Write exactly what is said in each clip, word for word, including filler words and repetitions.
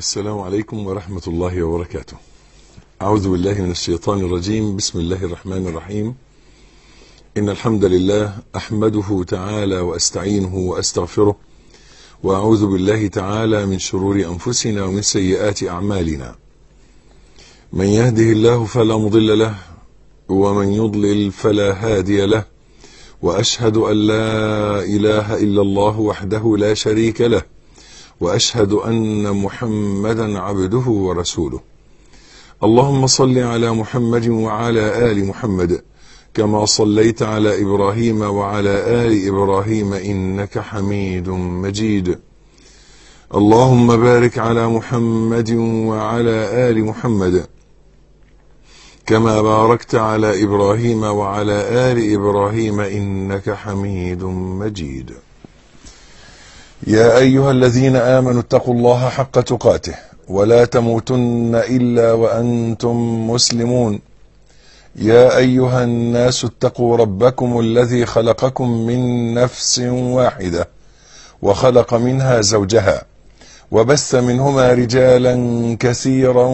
السلام عليكم ورحمة الله وبركاته. أعوذ بالله من الشيطان الرجيم. بسم الله الرحمن الرحيم. إن الحمد لله أحمده تعالى وأستعينه وأستغفره، وأعوذ بالله تعالى من شرور أنفسنا ومن سيئات أعمالنا. من يهده الله فلا مضل له، ومن يضلل فلا هادي له، وأشهد أن لا إله إلا الله وحده لا شريك له، وأشهد أن محمدا عبده ورسوله. اللهم صل على محمد وعلى آل محمد كما صليت على إبراهيم وعلى آل إبراهيم إنك حميد مجيد. اللهم بارك على محمد وعلى آل محمد كما باركت على إبراهيم وعلى آل إبراهيم إنك حميد مجيد. يا أيها الذين آمنوا اتقوا الله حق تقاته ولا تموتن إلا وأنتم مسلمون. يا أيها الناس اتقوا ربكم الذي خلقكم من نفس واحدة وخلق منها زوجها وبث منهما رجالا كثيرا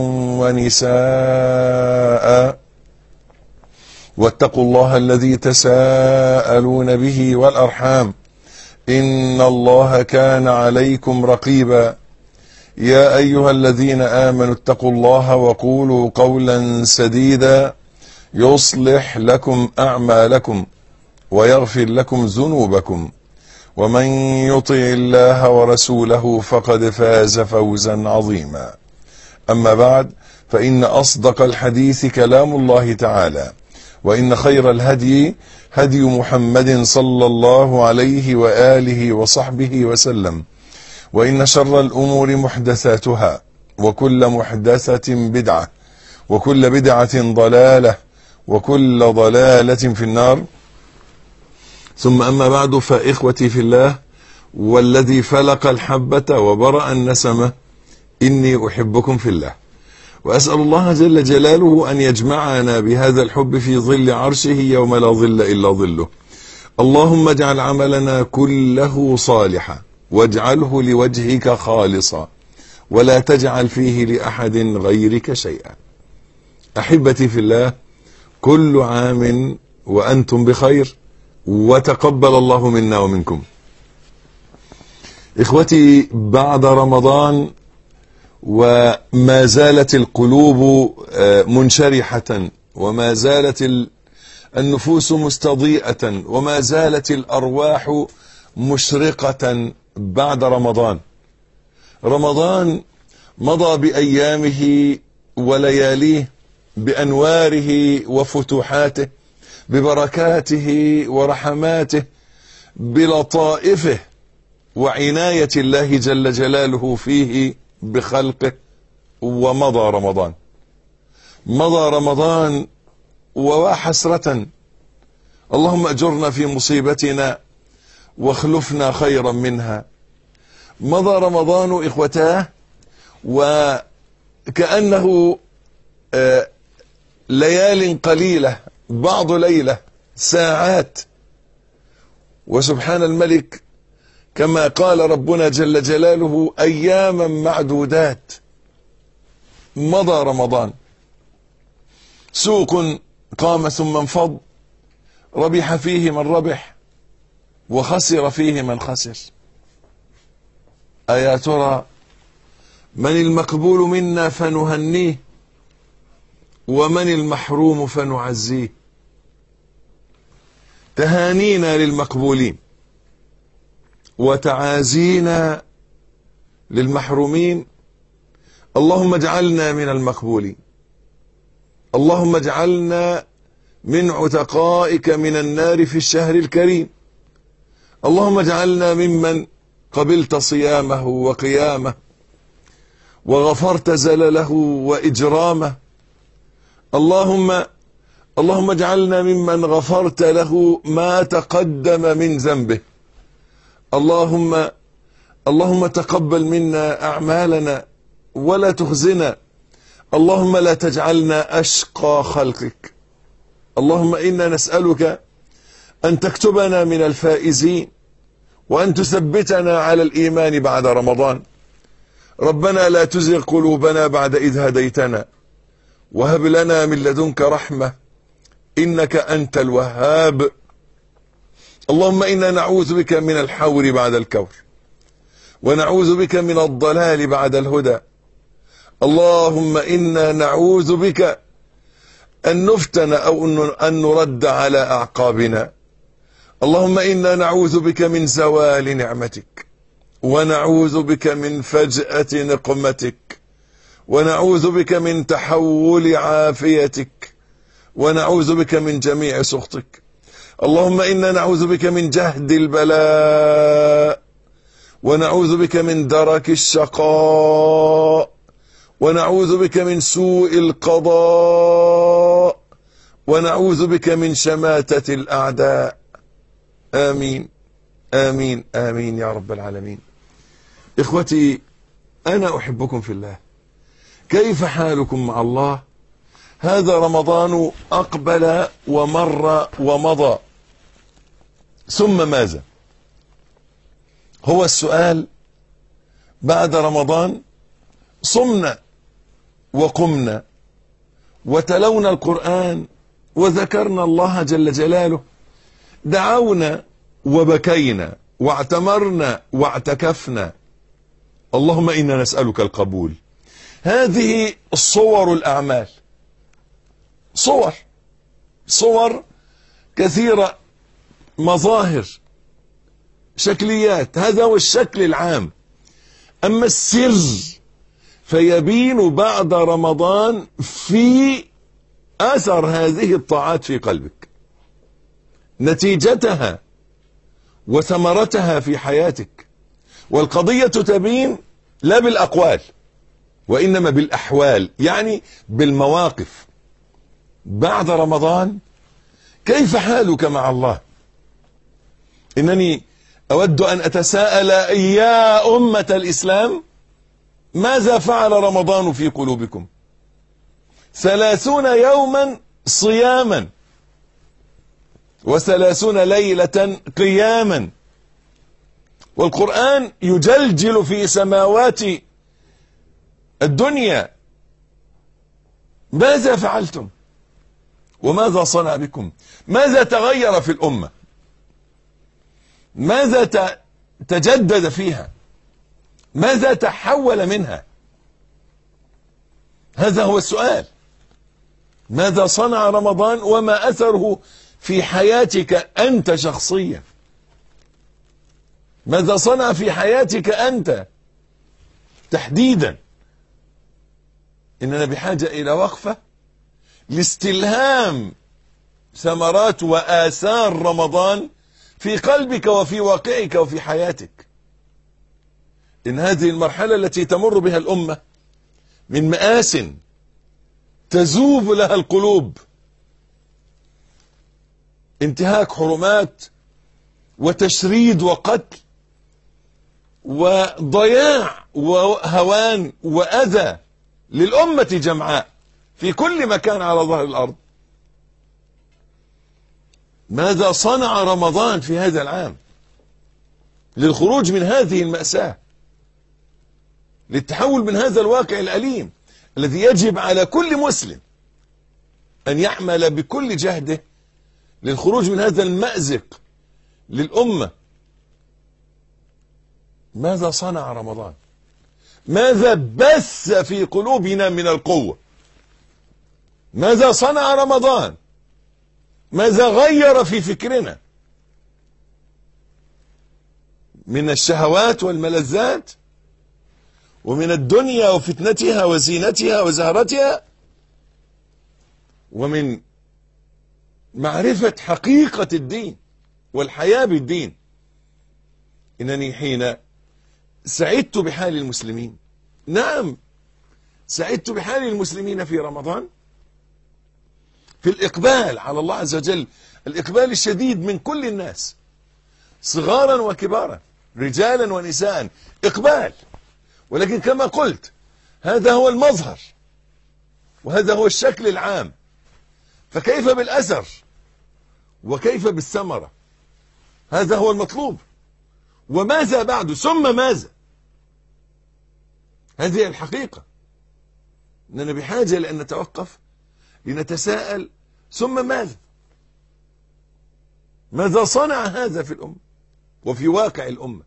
ونساء، واتقوا الله الذي تساءلون به والأرحام إن الله كان عليكم رقيبا. يا أيها الذين آمنوا اتقوا الله وقولوا قولا سديدا يصلح لكم أعمالكم ويغفر لكم ذنوبكم، ومن يطع الله ورسوله فقد فاز فوزا عظيما. أما بعد، فإن أصدق الحديث كلام الله تعالى، وإن خير الهدي هدي محمد صلى الله عليه وآله وصحبه وسلم، وإن شر الأمور محدثاتها، وكل محدثة بدعة، وكل بدعة ضلالة، وكل ضلالة في النار. ثم أما بعد، فإخوتي في الله والذي فلق الحبة وبرأ النسمة، إني أحبكم في الله، وأسأل الله جل جلاله أن يجمعنا بهذا الحب في ظل عرشه يوم لا ظل إلا ظله. اللهم اجعل عملنا كله صالحا، واجعله لوجهك خالصا، ولا تجعل فيه لأحد غيرك شيئا. أحبتي في الله، كل عام وأنتم بخير، وتقبل الله منا ومنكم. إخوتي، بعد رمضان وما زالت القلوب منشرحة، وما زالت النفوس مستضيئة، وما زالت الأرواح مشرقة بعد رمضان. رمضان مضى بأيامه ولياليه، بأنواره وفتوحاته، ببركاته ورحماته، بلطائفه وعناية الله جل جلاله فيه بخلقه. ومضى رمضان، مضى رمضان وحسرة. اللهم أجرنا في مصيبتنا واخلفنا خيرا منها. مضى رمضان إخوتاه، وكأنه آه ليال قليلة، بعض ليلة، ساعات. وسبحان الملك، كما قال ربنا جل جلاله: أياما معدودات. مضى رمضان، سوق قام ثم انفض، ربح فيه من ربح وخسر فيه من خسر. أيا ترى من المقبول منا فنهنيه، ومن المحروم فنعزيه؟ تهانينا للمقبولين، وتعازينا للمحرومين. اللهم اجعلنا من المقبولين، اللهم اجعلنا من عتقائك من النار في الشهر الكريم. اللهم اجعلنا ممن قبلت صيامه وقيامه، وغفرت زلله وإجرامه. اللهم اللهم اجعلنا ممن غفرت له ما تقدم من ذنبه. اللهم اللهم تقبل منا أعمالنا ولا تخزنا. اللهم لا تجعلنا أشقى خلقك. اللهم إنا نسألك أن تكتبنا من الفائزين، وأن تثبتنا على الإيمان بعد رمضان. ربنا لا تزغ قلوبنا بعد إذ هديتنا وهب لنا من لدنك رحمة إنك أنت الوهاب. اللهم إنا نعوذ بك من الحور بعد الكور ونعوذ بك من الضلال بعد الهدى. اللهم إنا نعوذ بك أن نفتن أو أن نرد على أعقابنا. اللهم إنا نعوذ بك من زوال نعمتك ونعوذ بك من فجأة نقمتك ونعوذ بك من تحول عافيتك ونعوذ بك من جميع سخطك. اللهم إنا نعوذ بك من جهد البلاء ونعوذ بك من درك الشقاء ونعوذ بك من سوء القضاء ونعوذ بك من شماتة الأعداء. آمين آمين آمين يا رب العالمين. إخوتي، أنا أحبكم في الله. كيف حالكم مع الله؟ هذا رمضان أقبل ومر ومضى، ثم ماذا؟ هو السؤال. بعد رمضان صمنا وقمنا وتلونا القرآن وذكرنا الله جل جلاله، دعونا وبكينا واعتمرنا واعتكفنا. اللهم إنا نسألك القبول. هذه صور الأعمال، صور صور كثيرة، مظاهر، شكليات. هذا هو الشكل العام. أما السر فيبين بعد رمضان في أثر هذه الطاعات في قلبك، نتيجتها وثمرتها في حياتك. والقضية تبين لا بالأقوال وإنما بالأحوال، يعني بالمواقف. بعد رمضان كيف حالك مع الله؟ إنني أود أن أتساءل يا أمة الإسلام، ماذا فعل رمضان في قلوبكم؟ ثلاثون يوما صياما وثلاثون ليلة قياما، والقرآن يجلجل في سماوات الدنيا. ماذا فعلتم؟ وماذا صنع بكم؟ ماذا تغير في الأمة؟ ماذا تجدد فيها؟ ماذا تحول منها؟ هذا هو السؤال. ماذا صنع رمضان وما أثره في حياتك أنت شخصيا؟ ماذا صنع في حياتك أنت تحديدا؟ إننا بحاجة إلى وقفة لاستلهام ثمرات وآثار رمضان في قلبك وفي واقعك وفي حياتك. إن هذه المرحلة التي تمر بها الأمة من مآس تذوب لها القلوب، انتهاك حرمات وتشريد وقتل وضياع وهوان وأذى للأمة جمعاء في كل مكان على ظهر الأرض. ماذا صنع رمضان في هذا العام للخروج من هذه المأساة، للتحول من هذا الواقع الأليم الذي يجب على كل مسلم أن يعمل بكل جهده للخروج من هذا المأزق للأمة؟ ماذا صنع رمضان؟ ماذا بث في قلوبنا من القوة؟ ماذا صنع رمضان؟ ماذا غير في فكرنا من الشهوات والملذات ومن الدنيا وفتنتها وزينتها وزهرتها، ومن معرفة حقيقة الدين والحياة بالدين؟ إنني حين سعدت بحال المسلمين، نعم سعدت بحال المسلمين في رمضان، في الإقبال على الله عز وجل، الإقبال الشديد من كل الناس صغارا وكبارا، رجالا ونساء، إقبال. ولكن كما قلت هذا هو المظهر وهذا هو الشكل العام، فكيف بالأثر وكيف بالثمرة؟ هذا هو المطلوب. وماذا بعد؟ ثم ماذا؟ هذه الحقيقة، أننا بحاجة لأن نتوقف لنتساءل ثم ماذا؟ ماذا صنع هذا في الأمة وفي واقع الأمة؟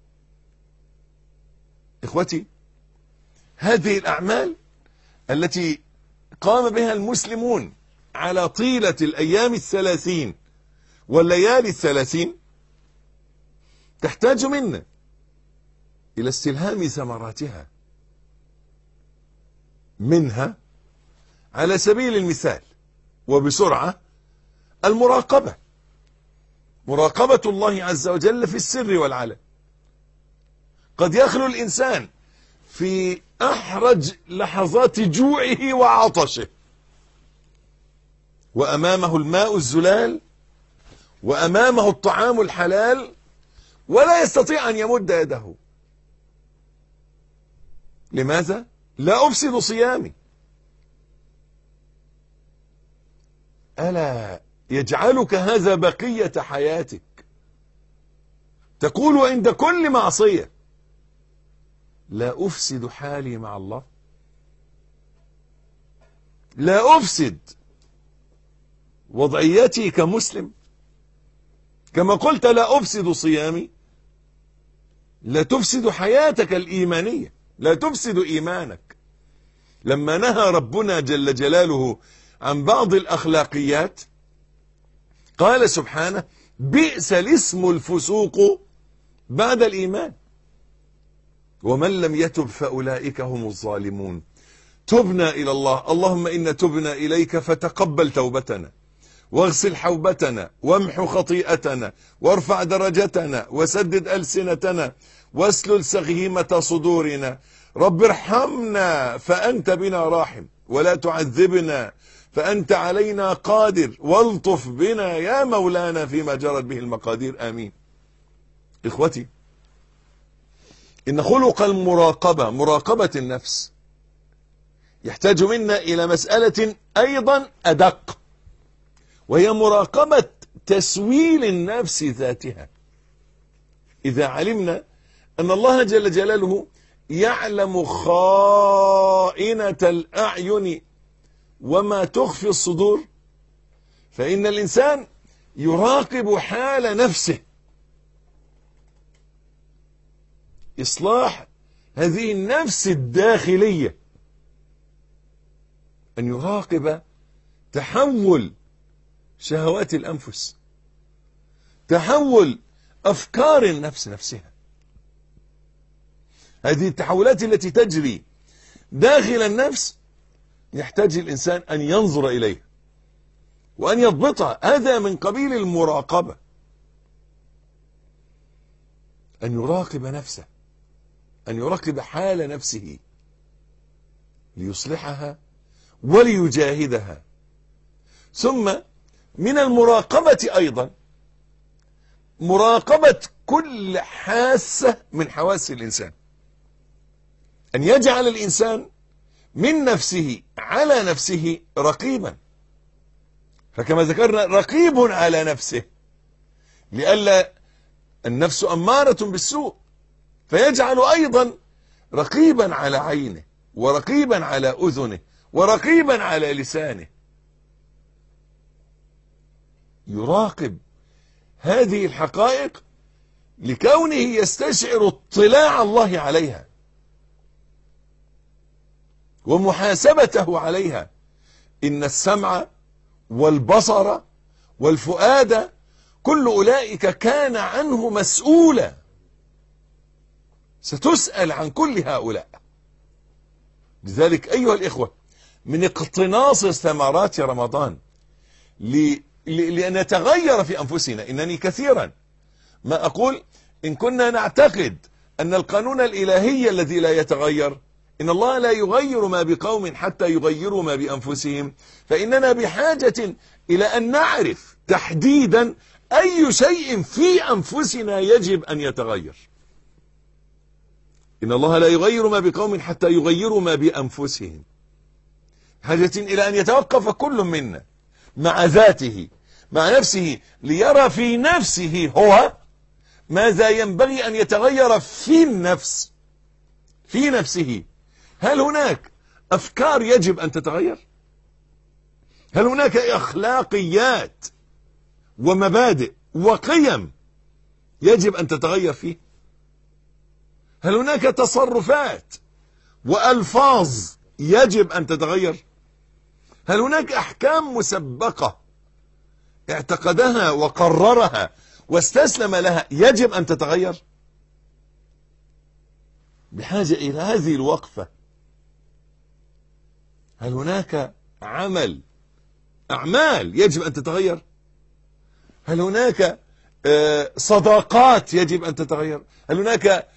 إخوتي، هذه الأعمال التي قام بها المسلمون على طيلة الأيام الثلاثين والليالي الثلاثين تحتاج منا إلى استلهام ثمراتها. منها على سبيل المثال وبسرعة المراقبة، مراقبة الله عز وجل في السر والعلن. قد يخلو الإنسان في أحرج لحظات جوعه وعطشه وأمامه الماء الزلال وأمامه الطعام الحلال ولا يستطيع أن يمد يده. لماذا؟ لا أفسد صيامي. ألا يجعلك هذا بقية حياتك تقول عند كل معصية لا أفسد حالي مع الله، لا أفسد وضعيتي كمسلم، كما قلت لا أفسد صيامي، لا تفسد حياتك الإيمانية، لا تفسد إيمانك. لما نهى ربنا جل جلاله عن بعض الأخلاقيات قال سبحانه بئس الاسم الفسوق بعد الإيمان ومن لم يتب فأولئك هم الظالمون. تبنا إلى الله، اللهم إنا تبنا إليك فتقبل توبتنا واغسل حوبتنا وامحو خطيئتنا وارفع درجتنا وسدد ألسنتنا واسلل سغيمة صدورنا. رب ارحمنا فأنت بنا راحم ولا تعذبنا فأنت علينا قادر والطف بنا يا مولانا فيما جرت به المقادير. آمين. إخوتي، إن خلق المراقبة، مراقبة النفس، يحتاج منا إلى مسألة أيضا أدق، وهي مراقبة تسويل النفس ذاتها. إذا علمنا أن الله جل جلاله يعلم خائنة الأعين وما تخفي الصدور، فإن الإنسان يراقب حال نفسه، إصلاح هذه النفس الداخلية، أن يراقب تحول شهوات الأنفس، تحول أفكار النفس نفسها. هذه التحولات التي تجري داخل النفس يحتاج الإنسان أن ينظر إليها وأن يضبطها. هذا من قبيل المراقبة، أن يراقب نفسه، أن يراقب حال نفسه ليصلحها وليجاهدها. ثم من المراقبة أيضا مراقبة كل حاسة من حواس الإنسان، أن يجعل الإنسان من نفسه على نفسه رقيبا. فكما ذكرنا رقيب على نفسه، لئلا النفس أمارة بالسوء، فيجعل أيضا رقيبا على عينه ورقيبا على أذنه ورقيبا على لسانه. يراقب هذه الحقائق لكونه يستشعر اطلاع الله عليها ومحاسبته عليها. إن السمع والبصر والفؤاد كل أولئك كان عنه مسؤولا، ستسأل عن كل هؤلاء. لذلك أيها الإخوة، من اقتناص ثمرات رمضان لأن نتغير في أنفسنا. إنني كثيرا ما أقول إن كنا نعتقد أن القانون الإلهي الذي لا يتغير، إن الله لا يغير ما بقوم حتى يغيروا ما بأنفسهم، فإننا بحاجة إلى أن نعرف تحديدا أي شيء في أنفسنا يجب أن يتغير. إن الله لا يغير ما بقوم حتى يغيروا ما بأنفسهم. حاجة إلى أن يتوقف كل منا مع ذاته، مع نفسه، ليرى في نفسه هو ماذا ينبغي أن يتغير في النفس، في نفسه، هل هناك أفكار يجب أن تتغير؟ هل هناك أخلاقيات ومبادئ وقيم يجب أن تتغير فيه؟ هل هناك تصرفات وألفاظ يجب أن تتغير؟ هل هناك أحكام مسبقة اعتقدها وقررها واستسلم لها يجب أن تتغير؟ بحاجة إلى هذه الوقفة. هل هناك عمل أعمال يجب أن تتغير؟ هل هناك صداقات يجب أن تتغير؟ هل هناك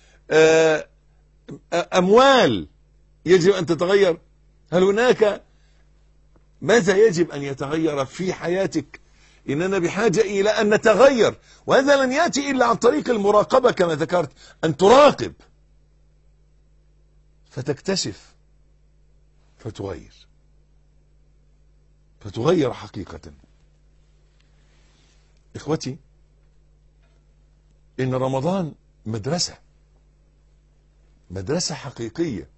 أموال يجب أن تتغير؟ هل هناك ماذا يجب أن يتغير في حياتك؟ إننا بحاجة إلى أن نتغير، وهذا لن يأتي إلا عن طريق المراقبة كما ذكرت، أن تراقب فتكتشف فتغير فتغير حقيقة. إخوتي، إن رمضان مدرسة مدرسة حقيقية،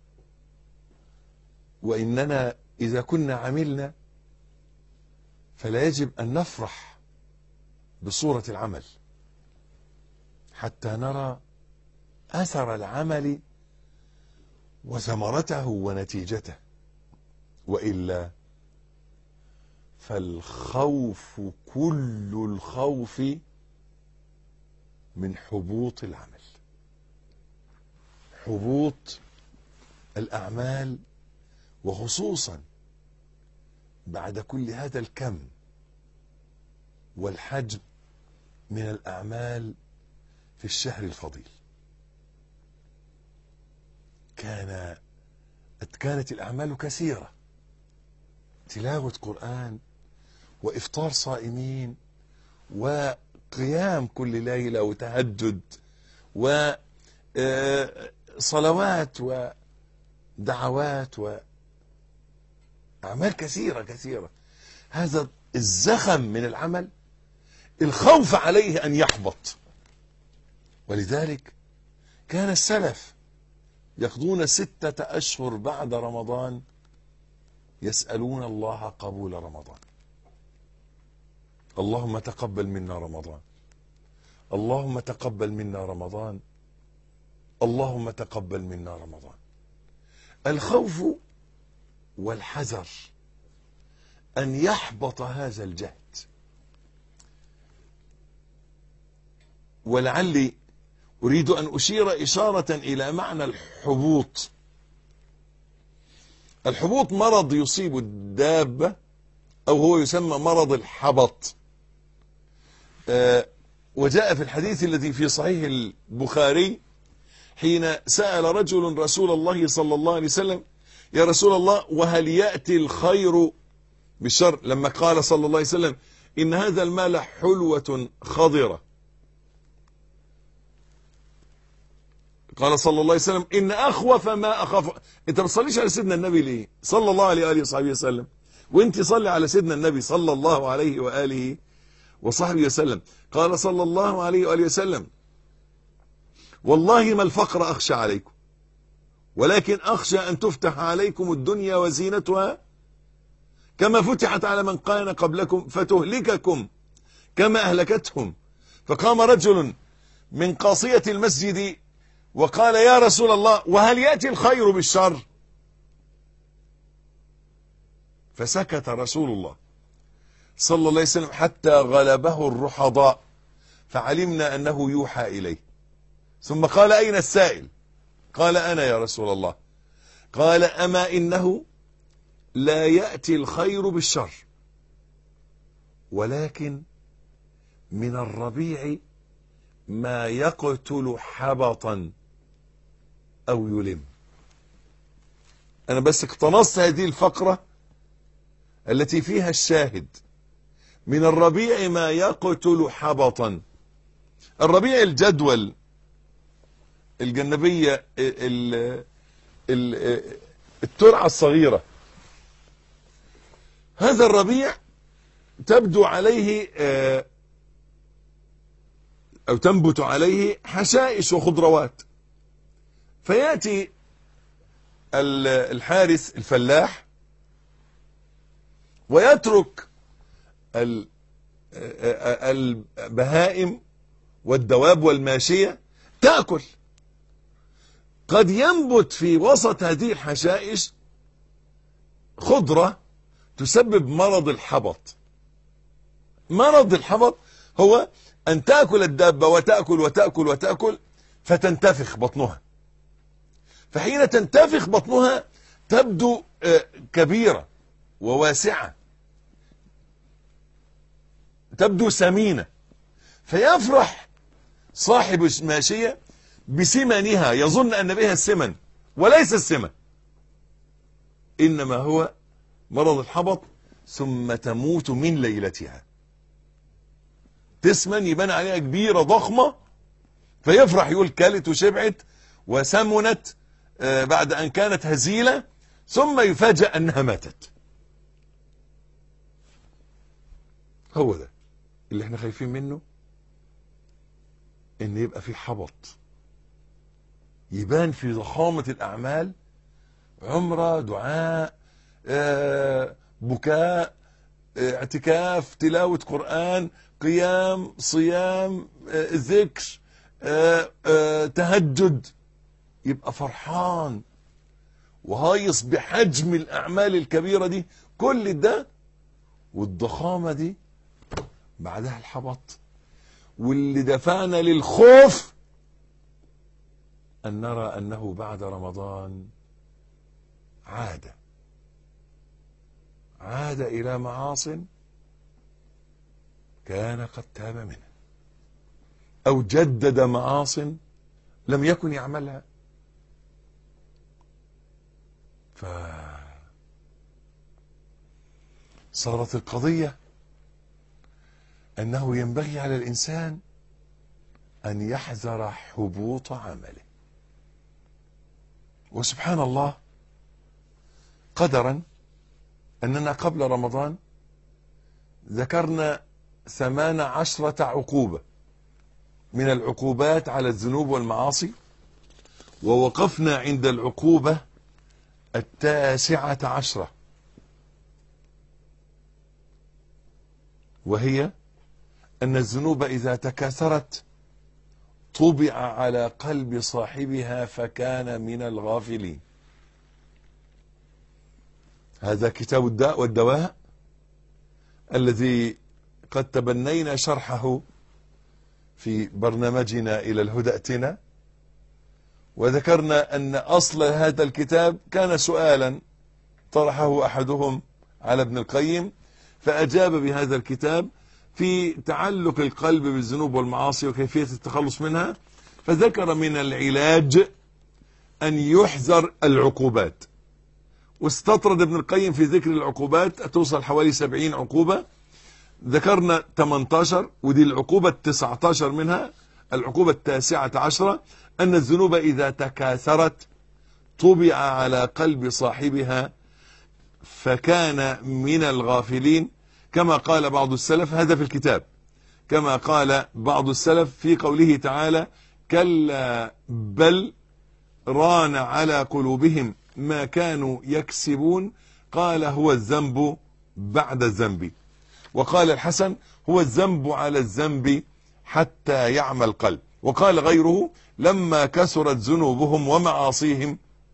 وإننا إذا كنا عملنا فلا يجب أن نفرح بصورة العمل حتى نرى أثر العمل وثمرته ونتيجته، وإلا فالخوف كل الخوف من حبوط العمل، حبوط الأعمال، وخصوصا بعد كل هذا الكم والحجم من الأعمال في الشهر الفضيل. كان كانت الأعمال كثيرة، تلاوة قرآن وإفطار صائمين وقيام كل ليلة وتهجد وصلوات ودعوات وأعمال كثيرة كثيرة. هذا الزخم من العمل، الخوف عليه أن يحبط، ولذلك كان السلف يقضون ستة أشهر بعد رمضان يسألون الله قبول رمضان. اللهم تقبل منا رمضان، اللهم تقبل منا رمضان، اللهم تقبل منا رمضان. الخوف والحذر أن يحبط هذا الجهد. ولعلي أريد أن أشير إشارة إلى معنى الحبوط. الحبوط مرض يصيب الدابة، أو هو يسمى مرض الحبط. أه وجاء في الحديث الذي في صحيح البخاري حين سأل رجل رسول الله صلى الله عليه وسلم: يا رسول الله، وهل يأتي الخير بالشر؟ لما قال صلى الله عليه وسلم: إن هذا المال حلوة خضرة. قال صلى الله عليه وسلم: إن أخوف ما أخاف. أنت ما تصليش على سيدنا النبي ليه صلى الله عليه وآله وصحبه وسلم؟ وأنت صلي على سيدنا النبي صلى الله عليه وآله وصحبه وسلم. قال صلى الله عليه وآله وسلم: والله ما الفقر أخشى عليكم، ولكن أخشى أن تفتح عليكم الدنيا وزينتها كما فتحت على من كان قبلكم فتهلككم كما أهلكتهم. فقام رجل من قاصية المسجد وقال: يا رسول الله، وهل يأتي الخير بالشر؟ فسكت رسول الله صلى الله عليه وسلم حتى غلبه الرحضاء، فعلمنا أنه يوحى إليه. ثم قال: أين السائل؟ قال: أنا يا رسول الله. قال: أما إنه لا يأتي الخير بالشر، ولكن من الربيع ما يقتل حبطا أو يلم. أنا بس اقتنصت هذه الفقرة التي فيها الشاهد: من الربيع ما يقتل حبطا. الربيع الجدول، الجنبية، الترعة الصغيرة. هذا الربيع تبدو عليه أو تنبت عليه حشائش وخضروات، فيأتي الحارث الفلاح ويترك البهائم والدواب والماشية تأكل. قد ينبت في وسط هذه الحشائش خضرة تسبب مرض الحبط. مرض الحبط هو أن تأكل الدابة وتأكل وتأكل وتأكل فتنتفخ بطنها، فحين تنتفخ بطنها تبدو كبيرة وواسعة، تبدو سمينة، فيفرح صاحب الماشية بسمنها، يظن أن بها السمن وليس السمن، إنما هو مرض الحبط، ثم تموت من ليلتها. تسمن يبان عليها كبيرة ضخمة، فيفرح يقول كلت وشبعت وسمنت بعد أن كانت هزيلة، ثم يفاجأ أنها ماتت. هو ده اللي احنا خايفين منه، ان يبقى في حبط يبان في ضخامة الأعمال، عمرة، دعاء، بكاء، اعتكاف، تلاوة قرآن، قيام، صيام، ذكر، تهجد، يبقى فرحان وهايص بحجم الأعمال الكبيرة دي، كل ده والضخامة دي بعدها الحبط. واللي دفعنا للخوف أن نرى أنه بعد رمضان عاد عاد إلى معاصٍ كان قد تاب منها، أو جدد معاصٍ لم يكن يعملها. فصارت القضية أنه ينبغي على الإنسان أن يحذر حبوط عمله. وسبحان الله قدرا أننا قبل رمضان ذكرنا ثمان عشرة عقوبة من العقوبات على الذنوب والمعاصي، ووقفنا عند العقوبة التاسعة عشرة، وهي أن الذنوب إذا تكاثرت طبع على قلب صاحبها فكان من الغافلين. هذا كتاب الداء والدواء الذي قد تبنينا شرحه في برنامجنا إلى الهدى ائتنا، وذكرنا أن أصل هذا الكتاب كان سؤالا طرحه أحدهم على ابن القيم، فأجاب بهذا الكتاب في تعلق القلب بالذنوب والمعاصي وكيفية التخلص منها، فذكر من العلاج أن يحذر العقوبات. واستطرد ابن القيم في ذكر العقوبات توصل حوالي سبعين عقوبة، ذكرنا ثمانية عشر، ودي العقوبة التسعة عشر منها. العقوبة التاسعة عشرة أن الذنوب إذا تكاثرت طبع على قلب صاحبها فكان من الغافلين، كما قال بعض السلف، هذا في الكتاب، كما قال بعض السلف في قوله تعالى كلا بل ران على قلوبهم ما كانوا يكسبون، قال هو الذنب بعد الذنب. وقال الحسن هو الذنب على الذنب حتى يعمى القلب. وقال غيره لما كثرت ذنوبهم ومعاصيهم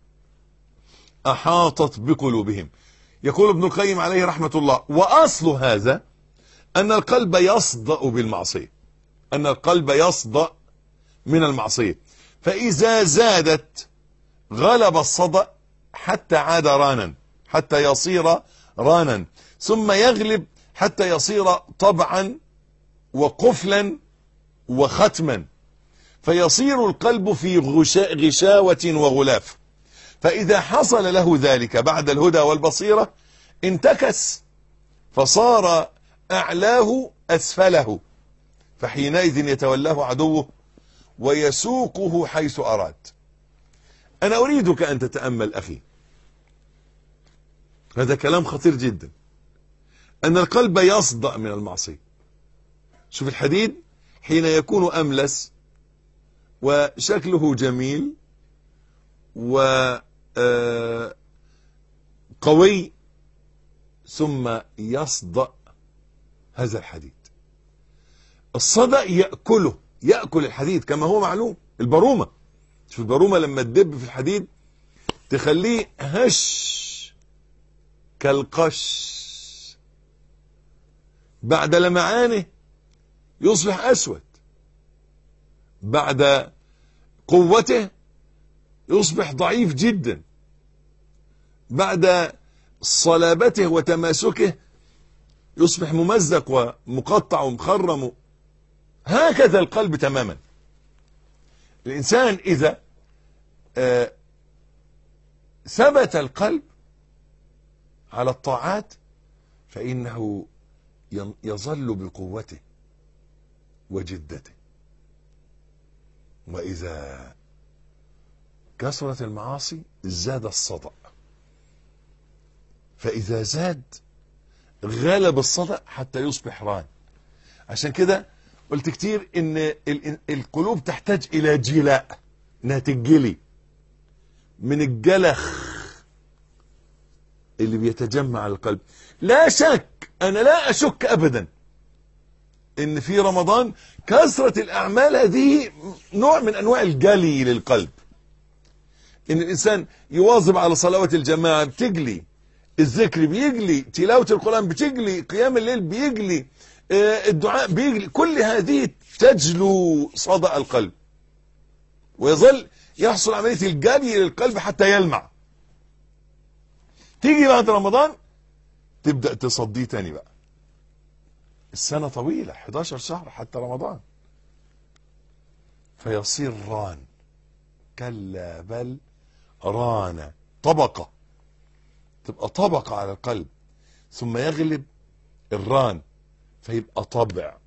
أحاطت بقلوبهم. يقول ابن القيم عليه رحمة الله وأصل هذا أن القلب يصدأ بالمعصية، أن القلب يصدأ من المعصية، فإذا زادت غلب الصدأ حتى عاد رانا، حتى يصير رانا، ثم يغلب حتى يصير طبعا وقفلا وختما، فيصير القلب في غشاوة وغلاف. فإذا حصل له ذلك بعد الهدى والبصيرة انتكس، فصار أعلاه أسفله، فحينئذ يتولاه عدوه ويسوقه حيث أراد. أنا أريدك أن تتأمل أخي، هذا كلام خطير جدا، أن القلب يصدأ من المعصية. شوف الحديد حين يكون أملس وشكله جميل آه قوي ثم يصدأ هذا الحديد. الصدأ يأكله، يأكل الحديد كما هو معلوم. البرومة، شوف البرومة لما تدب في الحديد تخليه هش كالقش، بعد لمعانه يصبح أسود، بعد قوته يصبح ضعيف جدا، بعد صلابته وتماسكه يصبح ممزق ومقطع ومخرم. هكذا القلب تماما. الإنسان إذا آه ثبت القلب على الطاعات فإنه يظل بقوته وجدته. وإذا كثرت المعاصي زاد الصدأ، فإذا زاد غلب الصدأ حتى يصبح ران. عشان كده قلت كتير ان القلوب تحتاج الى جلاء، انها تتجلي من الجلخ اللي بيتجمع على القلب. لا شك، انا لا اشك ابدا ان في رمضان كثرة الاعمال هذه نوع من انواع الجلي للقلب. ان الانسان يواظب على صلوات الجماعة بتجلي، الذكر بيجلي، تلاوة القرآن بتجلي، قيام الليل بيجلي، الدعاء بيجلي، كل هذه تجلو صدأ القلب، ويظل يحصل عملية الجلي للقلب حتى يلمع. تيجي بعد رمضان تبدأ تصديه تاني بقى. السنة طويلة، حداشر شهر حتى رمضان، فيصير ران. كلا بل ران، طبقة، تبقى طبقة على القلب، ثم يغلب الران فيبقى طبع.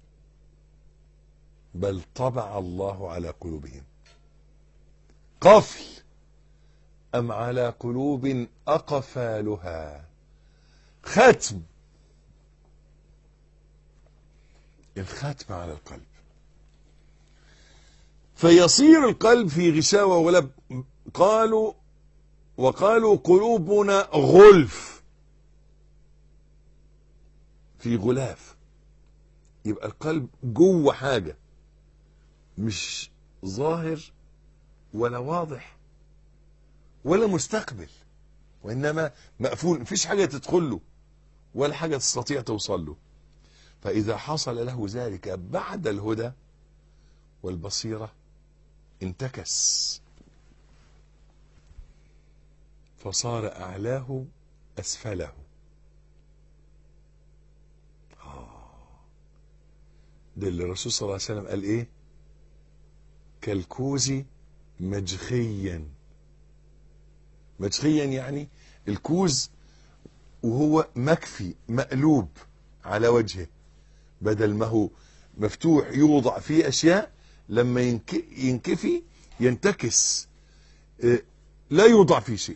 بل طبع الله على قلوبهم. قفل أم على قلوب أقفالها. ختم، الختم على القلب، فيصير القلب في غشاوة ولب. قالوا وقالوا قلوبنا غلف، في غلاف. يبقى القلب جوه حاجة مش ظاهر ولا واضح ولا مستقبل، وإنما مقفول، مفيش حاجة تدخل له ولا حاجة تستطيع توصل له. فإذا حصل له ذلك بعد الهدى والبصيرة انتكس، فصار أعلاه أسفله. ده اللي الرسول صلى الله عليه وسلم قال ايه؟ كالكوز مجخيا. مجخيا يعني الكوز وهو مكفي مقلوب على وجهه، بدل ما هو مفتوح يوضع فيه اشياء، لما ينكفي ينتكس، لا يوضع فيه شيء،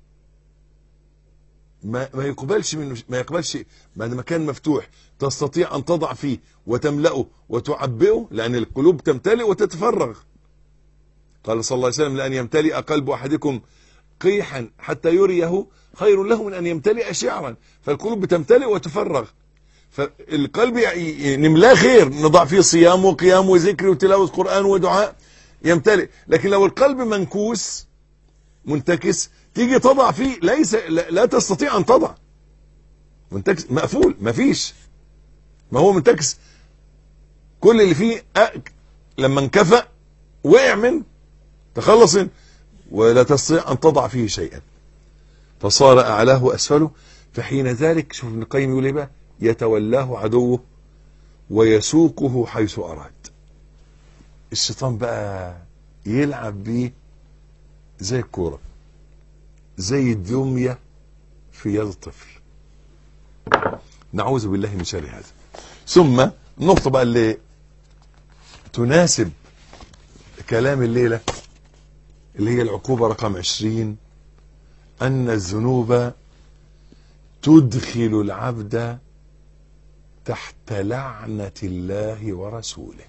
ما ما يقبلش منه، ما يقبلش شيء. بعد ما كان مفتوح تستطيع ان تضع فيه وتملأه وتعبئه، لان القلوب تمتلئ وتتفرغ. قال صلى الله عليه وسلم: لأن يمتلئ قلب احدكم قيحا حتى يريه خير له من ان يمتلئ شعرا. فالقلوب بتمتلئ وتفرغ، فالقلب نملاه خير، نضع فيه صيام وقيام وذكر وتلاوة قرآن ودعاء، يمتلئ. لكن لو القلب منكوس منتكس، تيجي تضع فيه ليس لا, لا تستطيع ان تضع، منتكس مقفول، ما فيش، ما هو منتكس، كل اللي فيه أك لما انكفأ وقع منه، تخلص، ولا تستطيع ان تضع فيه شيئا، فصار اعلاه اسفله. فحين ذلك شوف ابن القيم يقول ايه بقى: يتولاه عدوه ويسوقه حيث اراد. الشيطان بقى يلعب بيه زي الكوره، زي الدمية في يد الطفل. نعوذ بالله من شر هذا. ثم النقطة بقى اللي تناسب كلام الليلة، اللي هي العقوبة رقم عشرين: أن الذنوب تدخل العبد تحت لعنة الله ورسوله.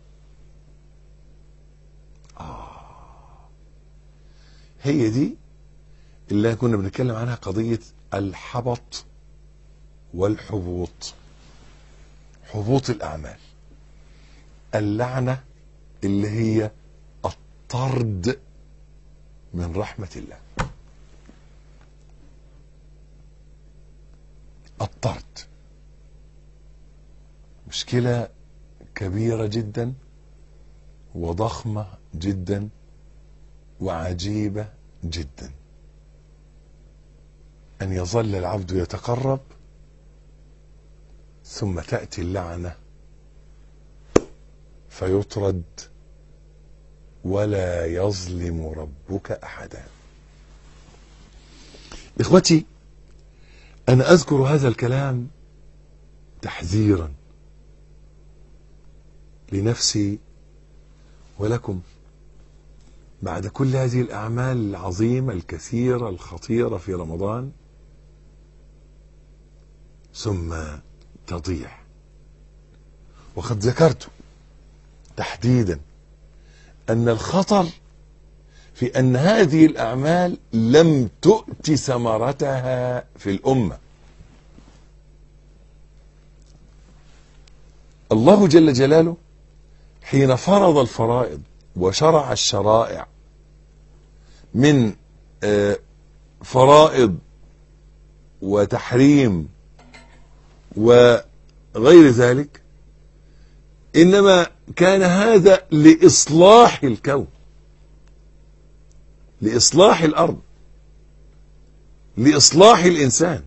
آه هي دي اللي كنا بنتكلم عنها قضية الحبط والحبوط. حبوط الأعمال، اللعنة اللي هي الطرد من رحمة الله، الطرد مشكلة كبيرة جدا وضخمة جدا وعجيبة جدا، أن يظل العبد يتقرب ثم تأتي اللعنة فيطرد ولا يظلم ربك أحدا. إخوتي، أنا أذكر هذا الكلام تحذيرا لنفسي ولكم بعد كل هذه الأعمال العظيمة الكثيرة الخطيرة في رمضان ثم تضيع. وقد ذكرت تحديدا أن الخطر في أن هذه الأعمال لم تؤت ثمرتها في الأمة. الله جل جلاله حين فرض الفرائض وشرع الشرائع من فرائض وتحريم وغير ذلك، إنما كان هذا لإصلاح الكون، لإصلاح الأرض، لإصلاح الإنسان،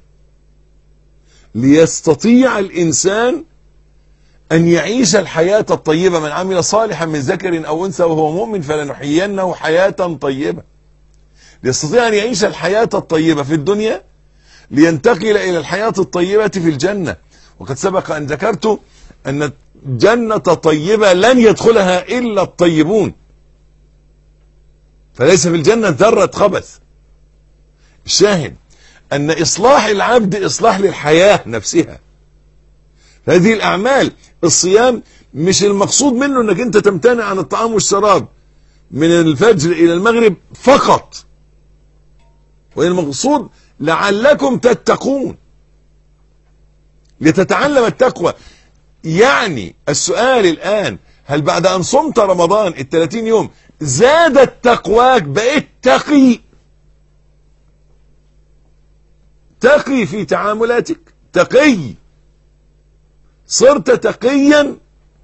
ليستطيع الإنسان أن يعيش الحياة الطيبة. من عمل صالحا من ذكر أو أنثى وهو مؤمن فلنحيينه حياة طيبة. ليستطيع أن يعيش الحياة الطيبة في الدنيا لينتقل إلى الحياة الطيبة في الجنة. وقد سبق أن ذكرت أن جنة طيبة لن يدخلها إلا الطيبون، فليس في الجنة ذرة خبث. الشاهد أن إصلاح العبد إصلاح للحياة نفسها. هذه الأعمال، الصيام مش المقصود منه أنك أنت تمتنع عن الطعام والشراب من الفجر إلى المغرب فقط، والمقصود لعلكم تتقون، لتتعلم التقوى. يعني السؤال الآن، هل بعد أن صمت رمضان الثلاثين يوم زادت تقواك؟ بقيت تقي؟ تقي في تعاملاتك؟ تقي؟ صرت تقيا؟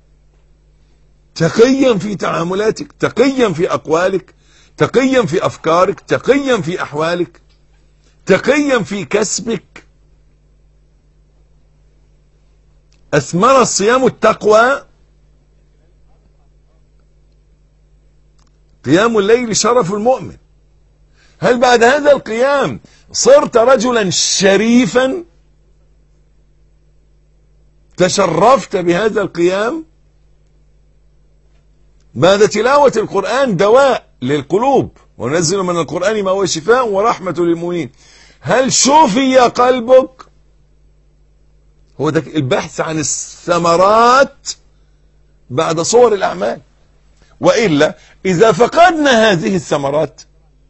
تقيا في تعاملاتك، تقيا في أقوالك، تقيا في أفكارك، تقيا في أحوالك، تقيا في كسبك. أثمر الصيام التقوى. قيام الليل شرف المؤمن. هل بعد هذا القيام صرت رجلا شريفا؟ تشرفت بهذا القيام؟ بعد تلاوة القرآن دواء للقلوب، وننزل من القرآن ما هو شفاء ورحمة للمؤمنين، هل شفي قلبك؟ هو ده البحث عن الثمرات بعد صور الأعمال. وإلا إذا فقدنا هذه الثمرات،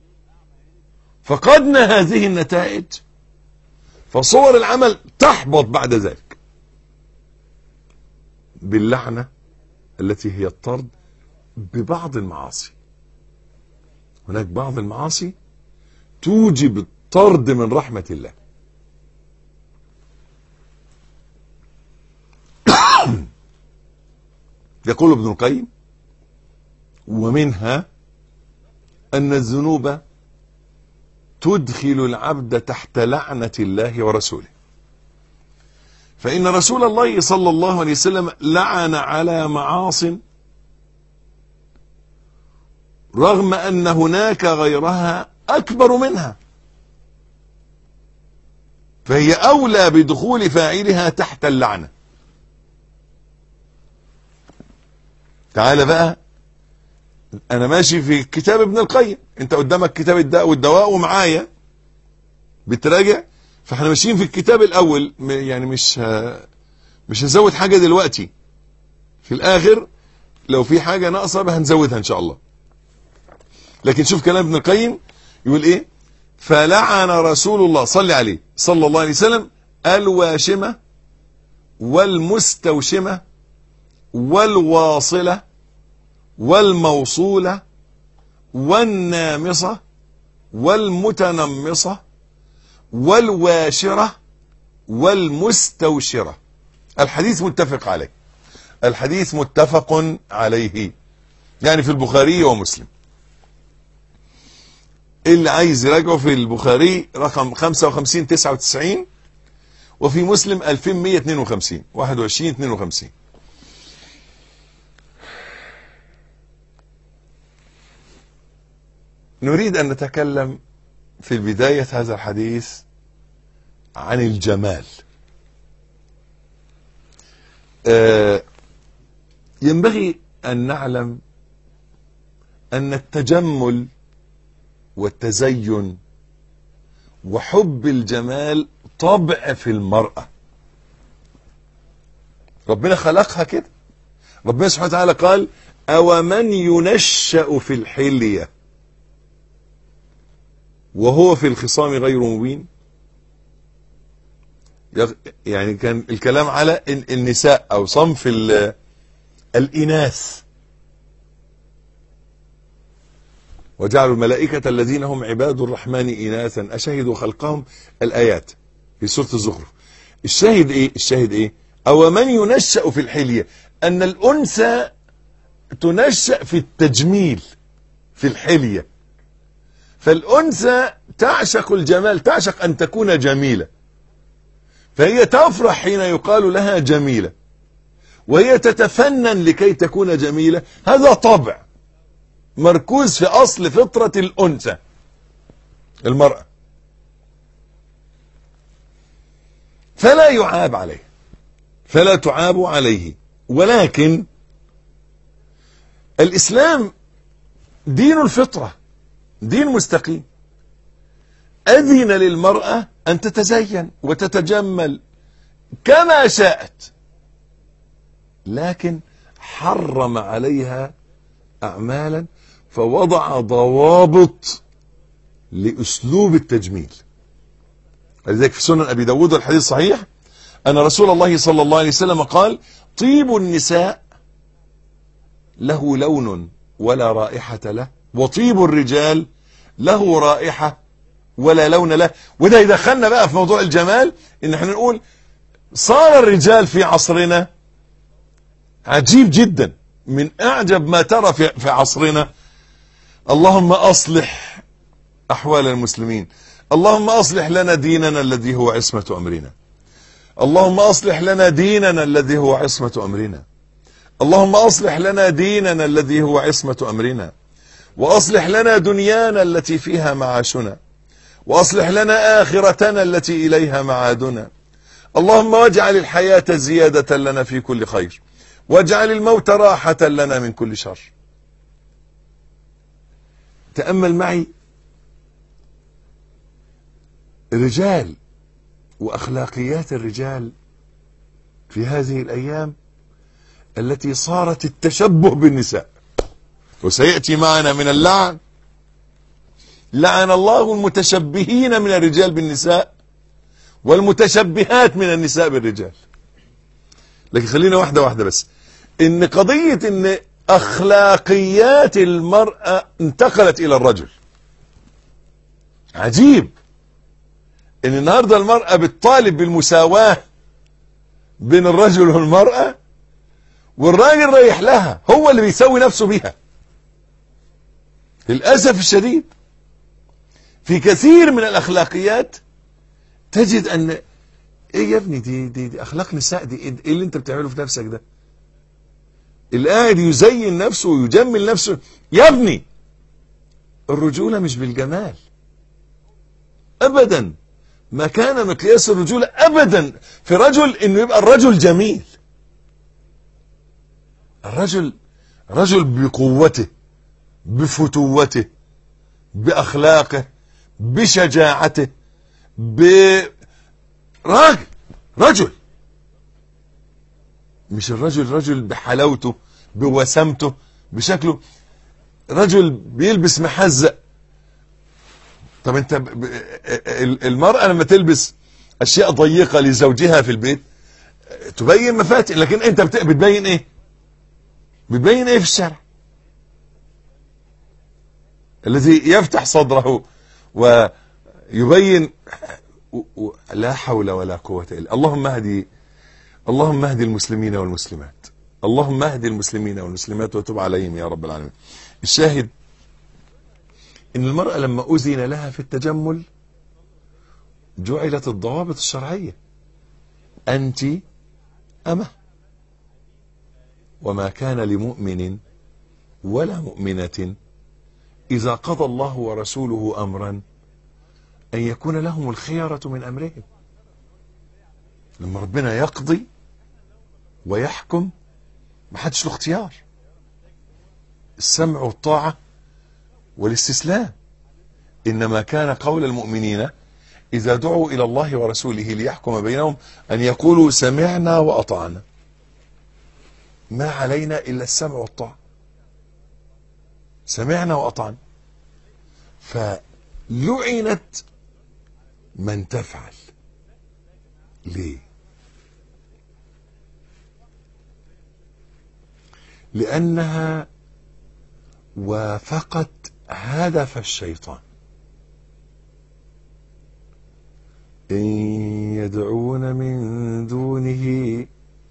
فقدنا هذه النتائج، فصور العمل تحبط بعد ذلك باللعنة التي هي الطرد ببعض المعاصي. هناك بعض المعاصي توجب الطرد من رحمة الله. يقول ابن القيم: ومنها أن الذنوب تدخل العبد تحت لعنة الله ورسوله، فإن رسول الله صلى الله عليه وسلم لعن على معاصٍ رغم أن هناك غيرها أكبر منها، فهي أولى بدخول فاعلها تحت اللعنة. تعال بقى، أنا ماشي في كتاب ابن القيم، أنت قدامك كتاب الداء والدواء ومعايا بتراجع، فاحنا ماشيين في الكتاب الأول، يعني مش ه... مش هزود حاجة دلوقتي، في الآخر لو في حاجة ناقصة هنزودها إن شاء الله. لكن شوف كلام ابن القيم يقول إيه: فلعن رسول الله صلى عليه صلى الله عليه وسلم الواشمة والمستوشمة والواصلة والموصولة والنامصة والمتنمصة والواشرة والمستوشرة. الحديث متفق عليه، الحديث متفق عليه، يعني في البخاري ومسلم. اللي عايز يراجعه في البخاري رقم خمسة وخمسين تسعة وتسعين، وفي مسلم ألفين ومية واثنين وخمسين واحد وعشرين اثنين وخمسين. نريد أن نتكلم في بداية هذا الحديث عن الجمال. آه ينبغي أن نعلم أن التجمل والتزين وحب الجمال طبع في المرأة، ربنا خلقها كده. ربنا سبحانه وتعالى قال: أو من ينشأ في الحلية وهو في الخصام غير مبين. يعني كان الكلام على النساء أو صنف الإناث. وجعلوا الملائكة الذين هم عباد الرحمن إناثا أشهدوا خلقهم، الآيات في سورة الزخرف. الشاهد إيه؟ الشاهد إيه؟ أو من ينشأ في الحلية، أن الأنثى تنشأ في التجميل في الحلية. فالأنثى تعشق الجمال، تعشق أن تكون جميلة، فهي تفرح حين يقال لها جميلة، وهي تتفنن لكي تكون جميلة. هذا طبع مركوز في أصل فطرة الأنثى المرأة، فلا يعاب عليه، فلا تعاب عليه. ولكن الإسلام دين الفطرة، دين مستقيم، أذن للمرأة أن تتزين وتتجمل كما شاءت، لكن حرم عليها أعمالا فوضع ضوابط لأسلوب التجميل. لذلك في سنن أبي داود الحديث صحيح أن رسول الله صلى الله عليه وسلم قال: طيب النساء له لون ولا رائحة له، وطيب الرجال له رائحة ولا لون له. وده يدخلنا بقى في موضوع الجمال، ان احنا نقول صار الرجال في عصرنا عجيب جدا، من اعجب ما ترى في, في عصرنا. اللهم اصلح احوال المسلمين، اللهم اصلح لنا ديننا الذي هو عصمة امرنا، اللهم اصلح لنا ديننا الذي هو عصمة امرنا، اللهم اصلح لنا ديننا الذي هو عصمة امرنا، واصلح لنا دنيانا التي فيها معاشنا، واصلح لنا آخرتنا التي إليها معادنا. اللهم واجعل الحياة زيادة لنا في كل خير، واجعل الموت راحة لنا من كل شر. تأمل معي الرجال وأخلاقيات الرجال في هذه الأيام التي صارت التشبه بالنساء. وسيأتي معنا من اللعن: لعن الله المتشبهين من الرجال بالنساء والمتشبهات من النساء بالرجال. لكن خلينا واحدة واحدة بس. ان قضية ان اخلاقيات المرأة انتقلت الى الرجل. عجيب ان النهاردة المرأة بتطالب بالمساواة بين الرجل والمرأة، والراجل رايح لها هو اللي بيسوي نفسه بيها. للأسف الشديد في كثير من الأخلاقيات تجد أن إيه يا ابني دي, دي, دي أخلاق نساء، دي إيه اللي أنت بتعمله في نفسك ده؟ اللي قاعد يزين نفسه ويجمل نفسه. يا ابني الرجولة مش بالجمال أبدا، ما كان مقياس الرجولة أبدا في رجل إنه يبقى الرجل جميل. الرجل رجل بقوته، بفتوته، بأخلاقه، بشجاعته، براجل رجل. مش الرجل رجل بحلاوته، بوسامته، بشكله، رجل بيلبس محزق. طب انت ب... ب... المرأة لما تلبس اشياء ضيقة لزوجها في البيت تبين مفاتن، لكن انت بت... بتبين ايه؟ بتبين ايه في الشارع؟ الذي يفتح صدره ويبين و... و... لا حول ولا قوة الا اللهم اهدي اللهم اهدي المسلمين والمسلمات، اللهم اهدي المسلمين والمسلمات وتب عليهم يا رب العالمين. الشاهد ان المرأة لما اذن لها في التجمل جعلت الضوابط الشرعية، انت امه، وما كان لمؤمن ولا مؤمنة اذا قضى الله ورسوله امرا ان يكون لهم الخيرة من امرهم. لما ربنا يقضي ويحكم ما حدش له اختيار، السمع والطاعة والاستسلام. انما كان قول المؤمنين اذا دعوا الى الله ورسوله ليحكم بينهم ان يقولوا سمعنا واطعنا، ما علينا الا السمع والطاعة، سمعنا واطعنا. فلعنت من تفعل. ليه؟ لانها وافقت هدف الشيطان. إن يدعون من دونه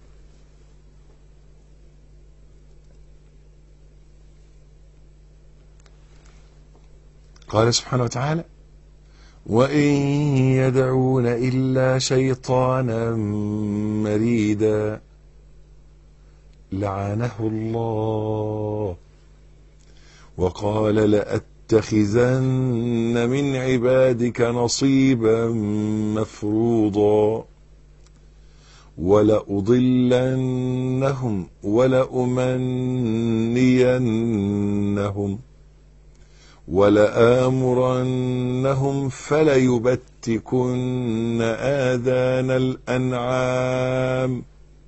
قال سبحانه وتعالى وإن يدعون إلا شيطانا مريدا لعنه الله وقال لأتخذن من عبادك نصيبا مفروضا ولأضلنهم ولأمنينهم ولآمرنهم فليبتكن آذان الأنعام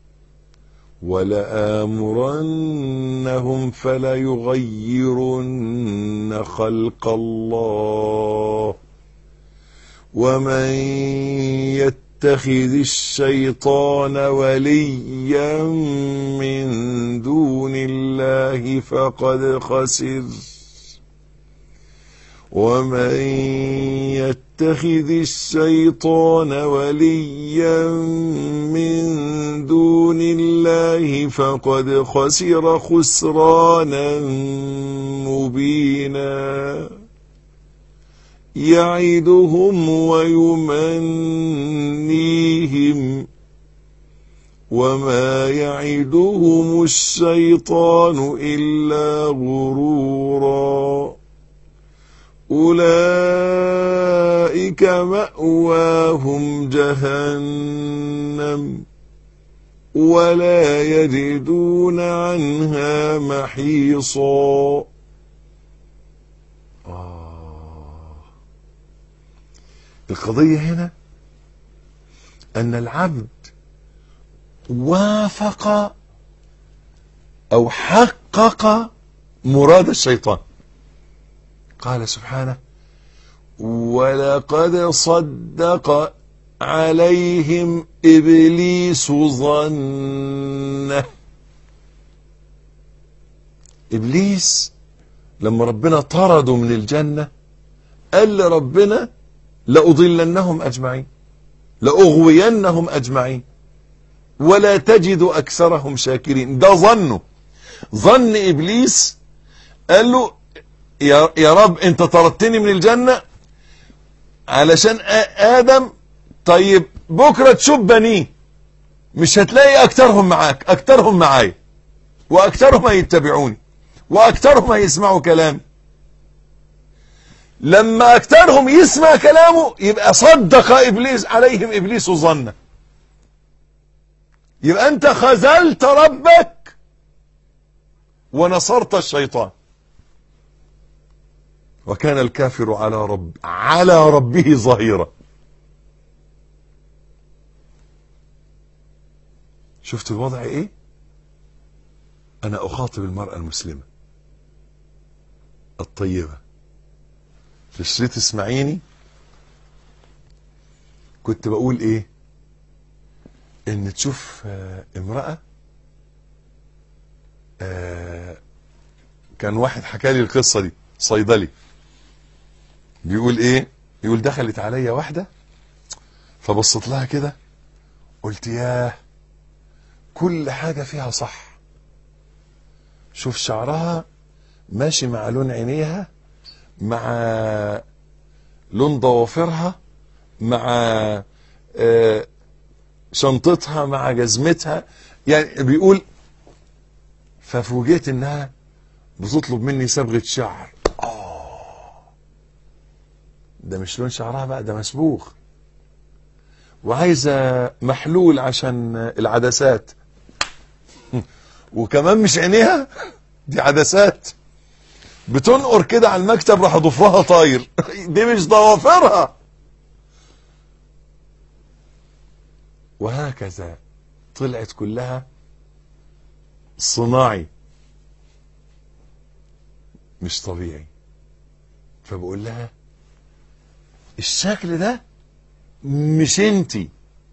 ولآمرنهم فليغيرن خلق الله ومن يتخذ الشيطان وليا من دون الله فقد خسر ومن يتخذ الشيطان وليا من دون الله فقد خسر خسرانا مبينا يعدهم ويمنيهم وما يعدهم الشيطان إلا غرورا أولئك مأواهم جهنم ولا يجدون عنها محيصا. آه. القضية هنا أن العبد وافق أو حقق مراد الشيطان. قال سبحانه ولقد صدق عليهم إبليس ظنه. إبليس لما ربنا طرده من الجنة قال لربنا لأضلنهم أجمعين لأغوينهم أجمعين ولا تجد أكثرهم شاكرين. ده ظنه، ظن إبليس. قال له يا, يا رب انت طردتني من الجنة علشان آدم، طيب بكرة تشوف بنيه مش هتلاقي أكترهم معاك، أكترهم معايا وأكترهم هيتبعوني وأكترهم هيسمعوا كلامي. لما أكترهم يسمع كلامه يبقى صدق إبليس عليهم إبليس ظنه، يبقى أنت خذلت ربك ونصرت الشيطان. وكان الكافر على رب على ربه ظهيرا. شفت الوضع ايه؟ انا اخاطب المرأة المسلمة الطيبة في شريط اسمعيني كنت بقول ايه؟ ان تشوف آه امرأة آه كان واحد حكى لي القصة دي، صيدلي، بيقول ايه؟ يقول دخلت عليا واحدة فبصت لها كده قلت ياه كل حاجة فيها صح. شوف شعرها ماشي مع لون عينيها، مع لون ضوافرها، مع آه شنطتها، مع جزمتها، يعني بيقول ففوجئت انها بتطلب مني صبغة شعر. اه ده مش لون شعرها بقى، ده مسبوغ. وعايزة محلول عشان العدسات وكمان مش عينيها دي عدسات، بتنقر كده على المكتب راح ضفرها طاير دي مش ضوافرها. وهكذا طلعت كلها صناعي مش طبيعي. فبقول لها الشكل ده مش انتي،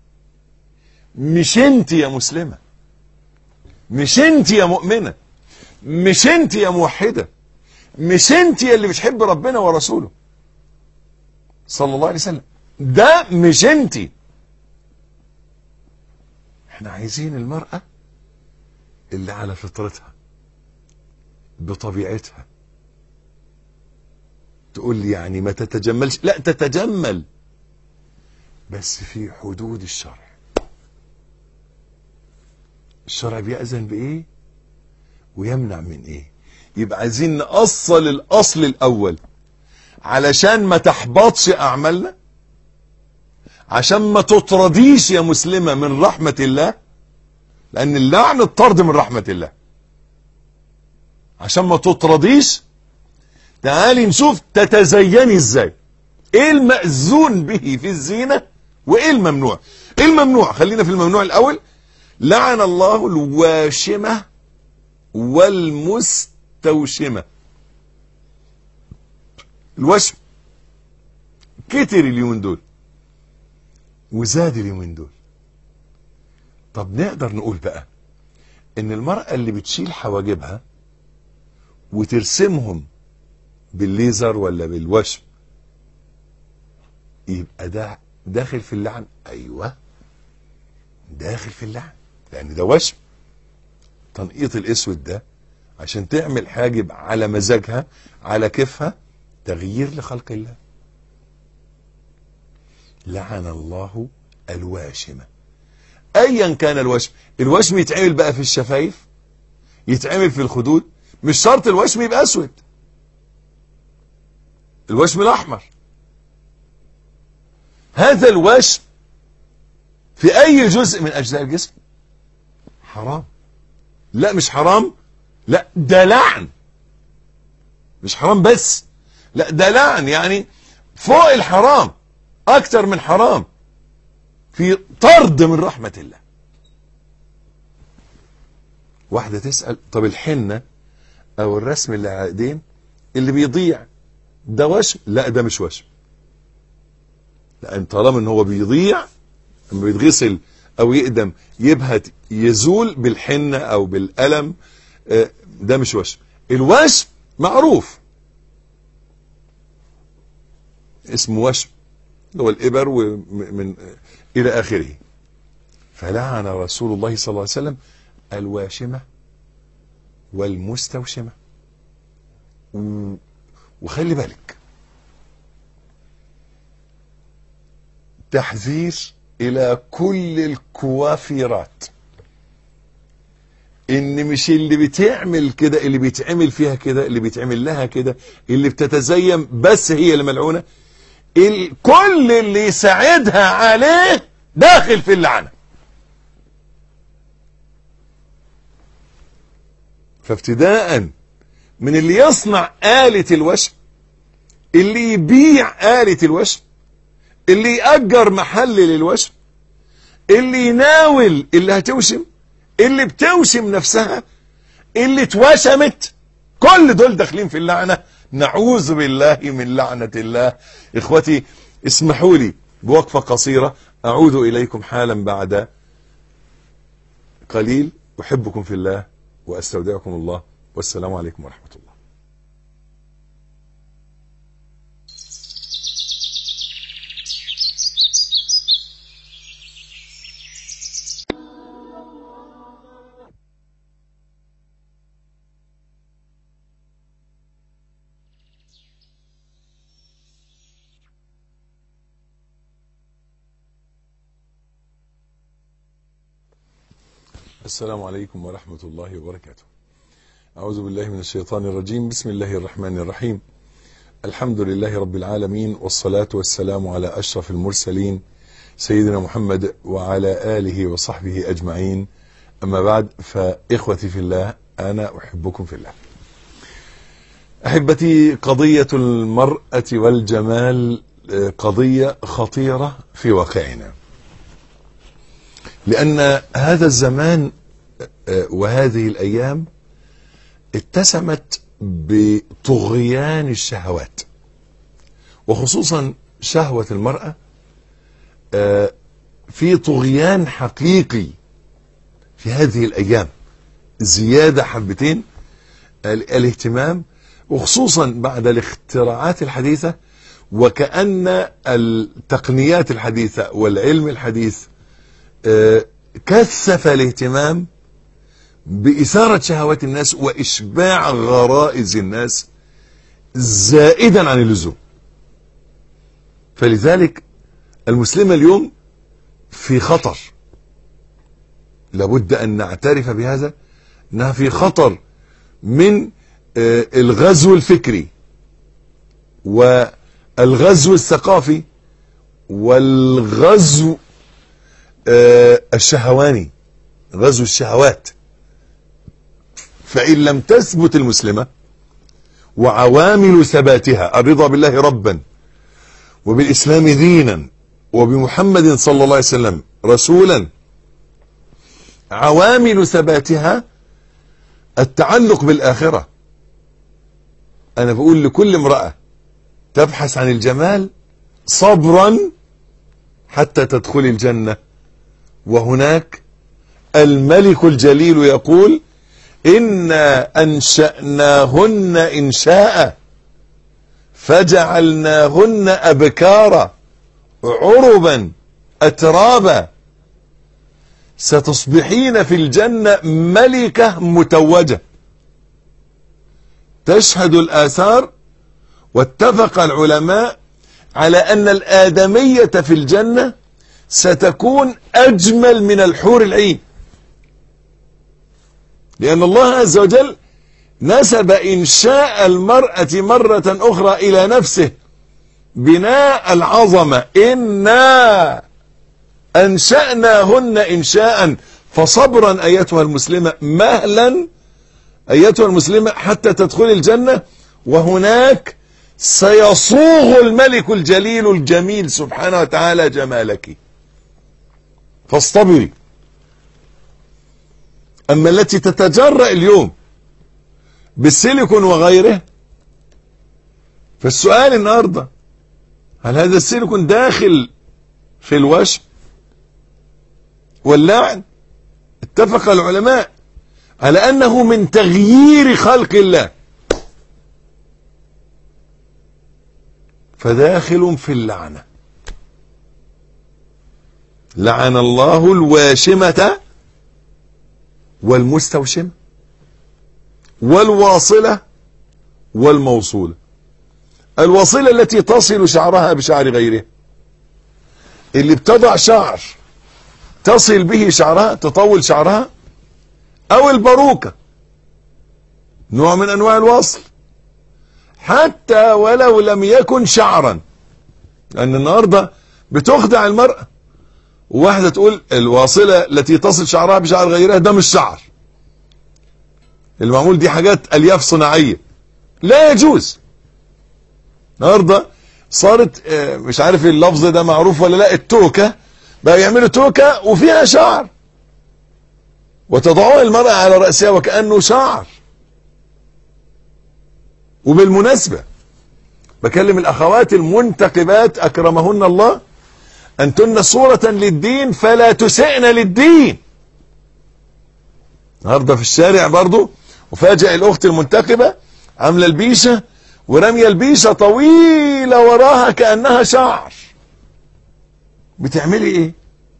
مش انتي يا مسلمة، مش انتي يا مؤمنة، مش انتي يا موحدة، مش انتي اللي بتحب ربنا ورسوله صلى الله عليه وسلم، ده مش انتي. احنا عايزين المرأة اللي على فطرتها بطبيعتها. تقول لي يعني ما تتجملش، لا تتجمل بس في حدود الشرع. الشرع بيأذن بإيه ويمنع من إيه. يبقى عايزين نأصل الأصل الأول علشان ما تحبطش أعمالنا، عشان ما تطرديش يا مسلمة من رحمة الله، لأن اللعن الطرد من رحمة الله. عشان ما تطرديش تعالي نشوف تتزيني ازاي، ايه المأذون به في الزينة وايه الممنوع. ايه الممنوع؟ خلينا في الممنوع الأول. لعن الله الواشمة والمستوشمة. الوشم كتر اليومين دول وزاد اليومين دول. طب نقدر نقول بقى ان المرأة اللي بتشيل حواجبها وترسمهم بالليزر ولا بالوشم يبقى ده داخل في اللعن؟ ايوه داخل في اللعن، لان ده وشم. تنقيط الاسود ده عشان تعمل حاجب على مزاجها على كيفها، تغيير لخلق الله. لعن الله الواشمة ايا كان الوشم. الوشم يتعمل بقى في الشفايف، يتعمل في الخدود، مش شرط الوشم يبقى اسود، الوشم الاحمر. هذا الوشم في اي جزء من اجزاء الجسم حرام. لا مش حرام، لا ده لعن. مش حرام بس، لا ده لعن، يعني فوق الحرام، اكتر من حرام، في طرد من رحمة الله. واحدة تسأل طب الحنة او الرسم اللي على ايدين اللي بيضيع ده وشم؟ لا ده مش وشم، لان طالما ان هو بيضيع لما بيتغسل او يقدم يبهت يزول بالحنة او بالقلم، ده مش وشم. الوشم معروف اسمه وشم، اللي هو الإبر ومن إلى آخره. فلعن رسول الله صلى الله عليه وسلم الواشمة والمستوشمة. وخلي بالك تحذير إلى كل الكوافيرات، إن مش اللي بتعمل كده اللي بيتعمل فيها كده اللي بيتعمل لها كده اللي بتتزين بس هي اللي ملعونة، كل اللي يساعدها عليه داخل في اللعنة. فابتداء من اللي يصنع آلة الوشم، اللي يبيع آلة الوشم، اللي يأجر محل للوشم، اللي يناول اللي هتوشم، اللي بتوشم نفسها، اللي اتوشمت، كل دول داخلين في اللعنة نعوذ بالله من لعنة الله. إخوتي اسمحوا لي بوقفة قصيرة، أعود إليكم حالا بعد قليل. أحبكم في الله وأستودعكم الله، والسلام عليكم ورحمة الله. السلام عليكم ورحمة الله وبركاته. أعوذ بالله من الشيطان الرجيم. بسم الله الرحمن الرحيم. الحمد لله رب العالمين، والصلاة والسلام على أشرف المرسلين سيدنا محمد وعلى آله وصحبه أجمعين. أما بعد، فإخوتي في الله، أنا أحبكم في الله. أحبتي، قضية المرأة والجمال قضية خطيرة في واقعنا، لأن هذا الزمان وهذه الأيام اتسمت بطغيان الشهوات، وخصوصا شهوة المرأة في طغيان حقيقي في هذه الأيام، زيادة حبتين الاهتمام، وخصوصا بعد الاختراعات الحديثة، وكأن التقنيات الحديثة والعلم الحديث كثف الاهتمام بإثارة شهوات الناس وإشباع غرائز الناس زائدا عن اللزوم. فلذلك المسلمة اليوم في خطر، لابد أن نعترف بهذا، أنها في خطر من الغزو الفكري والغزو الثقافي والغزو الشهواني، غزو الشهوات. فإن لم تثبت المسلمة وعوامل ثباتها الرضا بالله ربا وبالإسلام دينا وبمحمد صلى الله عليه وسلم رسولا، عوامل ثباتها التعلق بالآخرة. أنا بقول لكل امرأة تبحث عن الجمال صبرا حتى تدخل الجنة، وهناك الملك الجليل يقول: إنا أنشأناهن إنشاء فجعلناهن أبكارا عربا أترابا ستصبحين في الجنة ملكة متوجة. تشهد الآثار واتفق العلماء على أن الآدمية في الجنة ستكون أجمل من الحور العين، لأن الله عز وجل نسب إنشاء المرأة مرة أخرى إلى نفسه بناء العظمة: إنا أنشأناهن إنشاء. فصبرا أيتها المسلمة، مهلا أيتها المسلمة حتى تدخل الجنة، وهناك سيصوغ الملك الجليل الجميل سبحانه وتعالى جمالك، فاصطبري. أما التي تتجرأ اليوم بالسيليكون وغيره، فالسؤال النهاردة: هل هذا السيليكون داخل في الوشم واللعن؟ اتفق العلماء على أنه من تغيير خلق الله، فداخل في اللعنة. لعن الله الواشمة والمستوشمة والواصلة والموصولة. الواصلة التي تصل شعرها بشعر غيرها، اللي بتضع شعر تصل به شعرها، تطول شعرها، أو الباروكة، نوع من أنواع الوصل، حتى ولو لم يكن شعرا. لأن النهاردة بتخدع المرأة، وواحدة تقول الواصلة التي تصل شعرها بشعر غيرها ده مش شعر، المعمول دي حاجات ألياف صناعية، لا يجوز. النهاردة صارت مش عارف اللفظ ده معروف ولا لا، التوكة بقى يعملوا توكة وفيها شعر وتضعوها المرأة على رأسها وكأنه شعر، وبالمناسبة بكلم الأخوات المنتقبات أكرمهن الله، أنتن صورة للدين فلا تسئن للدين. النهارده في الشارع برضو وفاجئ الأخت المنتقبة عاملة البيشة ورمية البيشة طويلة وراها كأنها شعر. بتعملي ايه؟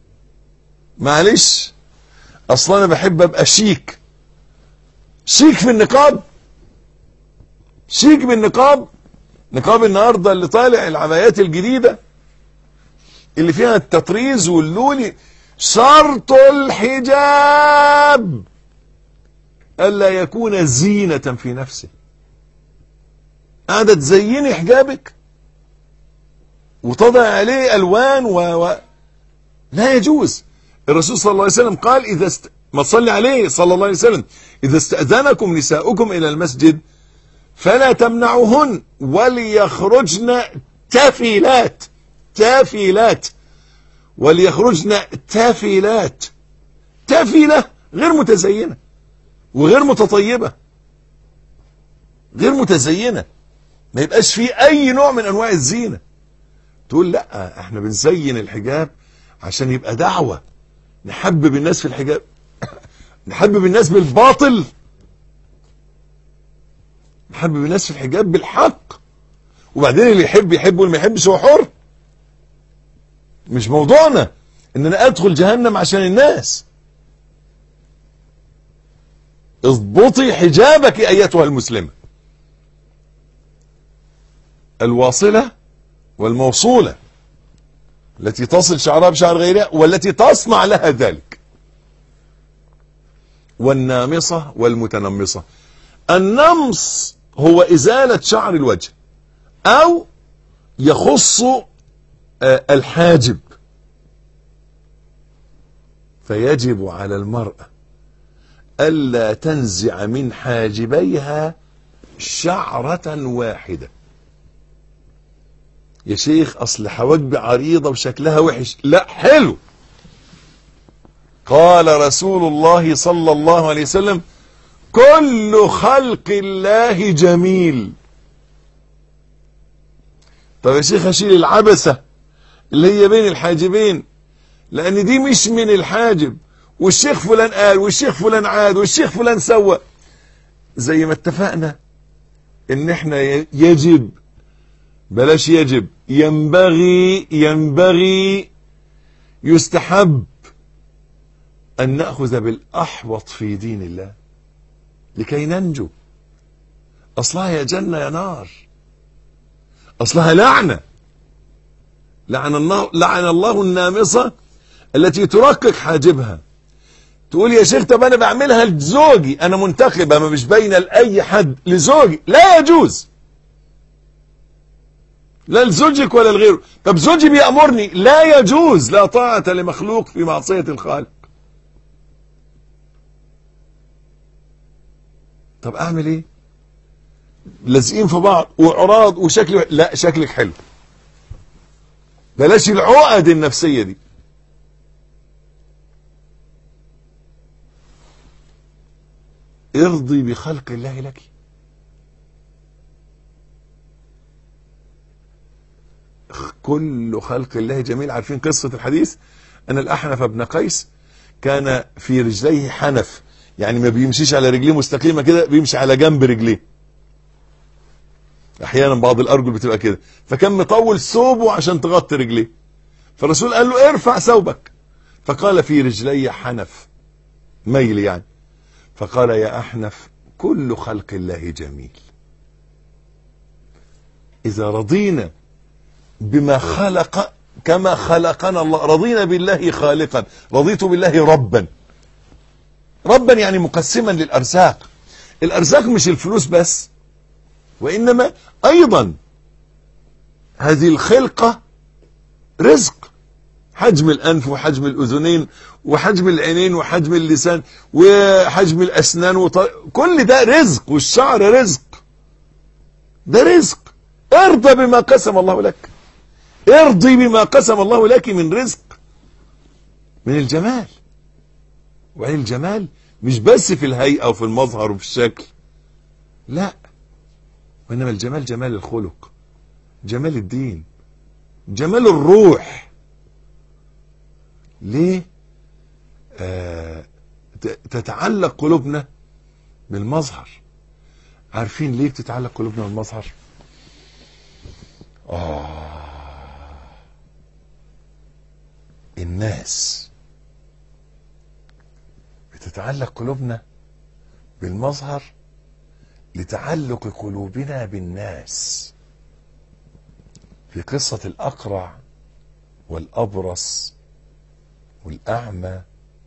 معلش اصلا انا بحب ابقى شيك. شيك في النقاب، شيك بالنقاب. نقاب النهارده اللي طالع العبايات الجديدة اللي فيها التطريز واللولي، شرط الحجاب ألا يكون زينة في نفسه. قاعدة تزيني حجابك وتضع عليه ألوان و... و... لا يجوز. الرسول صلى الله عليه وسلم قال إذا است... ما تصلي عليه صلى الله عليه وسلم إذا استأذنكم نساؤكم إلى المسجد فلا تمنعوهن وليخرجن تافلات. تافلات وليخرجن تافلات. تافلة غير متزينة وغير متطيبة، غير متزينة، ما يبقاش فيه أي نوع من أنواع الزينة. تقول لا احنا بنزين الحجاب عشان يبقى دعوة نحبب الناس في الحجاب. نحبب الناس بالباطل، نحبب الناس في الحجاب بالحق. وبعدين اللي يحب يحب واللي ما يحبش هو حر. مش موضوعنا ان انا ادخل جهنم عشان الناس. اضبطي حجابك ايتها المسلمة. الواصلة والموصولة التي تصل شعرها بشعر غيرها والتي تصنع لها ذلك. والنامصة والمتنمصة. النمص هو إزالة شعر الوجه أو يخص الحاجب، فيجب على المرأة ألا تنزع من حاجبيها شعرة واحدة. يا شيخ أصل حواجبي عريضة وشكلها وحش. لا، حلو. قال رسول الله صلى الله عليه وسلم كل خلق الله جميل. طب يا شيخ أشيل العبسة اللي هي بين الحاجبين لأن دي مش من الحاجب، والشيخ فلان قال والشيخ فلان عاد والشيخ فلان سوى. زي ما اتفقنا ان احنا يجب، بلاش يجب، ينبغي ينبغي يستحب أن نأخذ بالأحوط في دين الله لكي ننجو. أصلها يا جنة يا نار، أصلها لعنة. لعن الله, لعن الله النامصة التي ترقق حاجبها. تقول يا شيخ طب أنا بعملها لزوجي، أنا منتخبة ما مش باينة لأي حد، لزوجي. لا يجوز، لا لزوجك ولا لغيره. طب زوجي بيأمرني، لا يجوز. لا طاعة لمخلوق في معصية الخالق. طب اعمل ايه؟ لازقين في بعض وعراض وشكلي، لا شكلك حلو، بلاش العقد النفسية دي. ارضي بخلق الله لك. كل خلق الله جميل. عارفين قصة الحديث أن الأحنف بن قيس كان في رجليه حنف، يعني ما بيمشيش على رجليه مستقيمة كده، بيمشي على جنب رجليه. احيانا بعض الارجل بتبقى كده، فكان مطول ثوبه عشان تغطي رجليه. فالرسول قال له ارفع ثوبك، فقال في رجلي حنف، ميل يعني. فقال يا احنف كل خلق الله جميل. اذا رضينا بما خلق كما خلقنا الله، رضينا بالله خالقا، رضيت بالله ربا. ربا يعني مقسما للارزاق. الارزاق مش الفلوس بس، وانما ايضا هذه الخلقة رزق. حجم الانف وحجم الاذنين وحجم العينين وحجم اللسان وحجم الاسنان وط... كل ده رزق، والشعر رزق، ده رزق. ارضى بما قسم الله لك، ارضي بما قسم الله لك من رزق، من الجمال. وعين الجمال مش بس في الهيئة وفي المظهر وفي الشكل، لا، وإنما الجمال جمال الخلق، جمال الدين، جمال الروح. ليه آه تتعلق قلوبنا بالمظهر؟ عارفين ليه بتتعلق قلوبنا بالمظهر؟ آه الناس بتتعلق قلوبنا بالمظهر لتعلق قلوبنا بالناس. في قصة الأقرع والأبرص والأعمى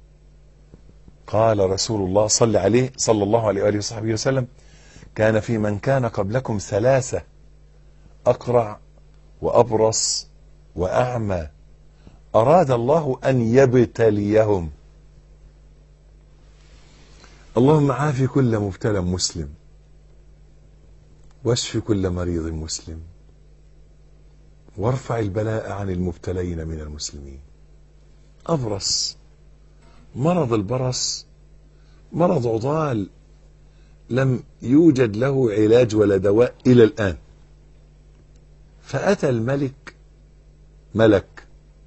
قال رسول الله صلى عليه صلى الله عليه وآله وصحبه وسلم: كان في من كان قبلكم ثلاثة: أقرع وأبرص وأعمى، أراد الله أن يبتليهم. اللهم عافي كل مبتلى مسلم، واشف كل مريض مسلم، وارفع البلاء عن المبتلين من المسلمين. أبرص، مرض البرص مرض عضال لم يوجد له علاج ولا دواء إلى الآن. فأتى الملك، ملك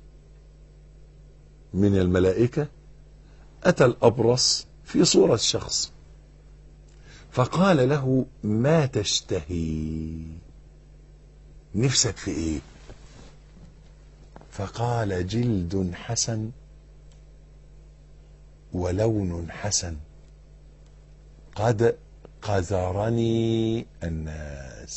من الملائكة، أتى الأبرص في صورة شخص، فقال له: ما تشتهي؟ نفسك في ايه؟ فقال: جلد حسن ولون حسن قد قذرني الناس.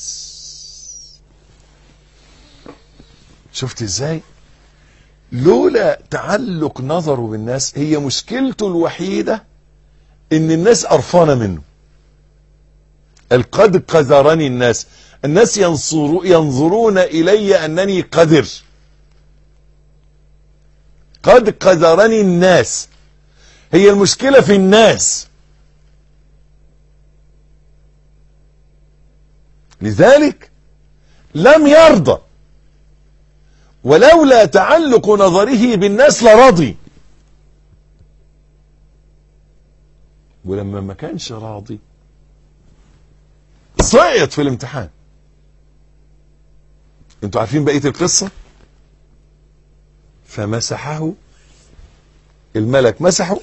شفت ازاي؟ لولا تعلق نظره بالناس، هي مشكلته الوحيدة ان الناس قرفانة منه. قد قذرني الناس، الناس ينظر ينظرون الي انني قذر. قد قذرني الناس، هي المشكلة في الناس. لذلك لم يرضى، ولولا تعلق نظره بالناس لرضي. ولما ما كانش راضي سقط في الامتحان. انتوا عارفين بقية القصة؟ فمسحه الملك، مسحه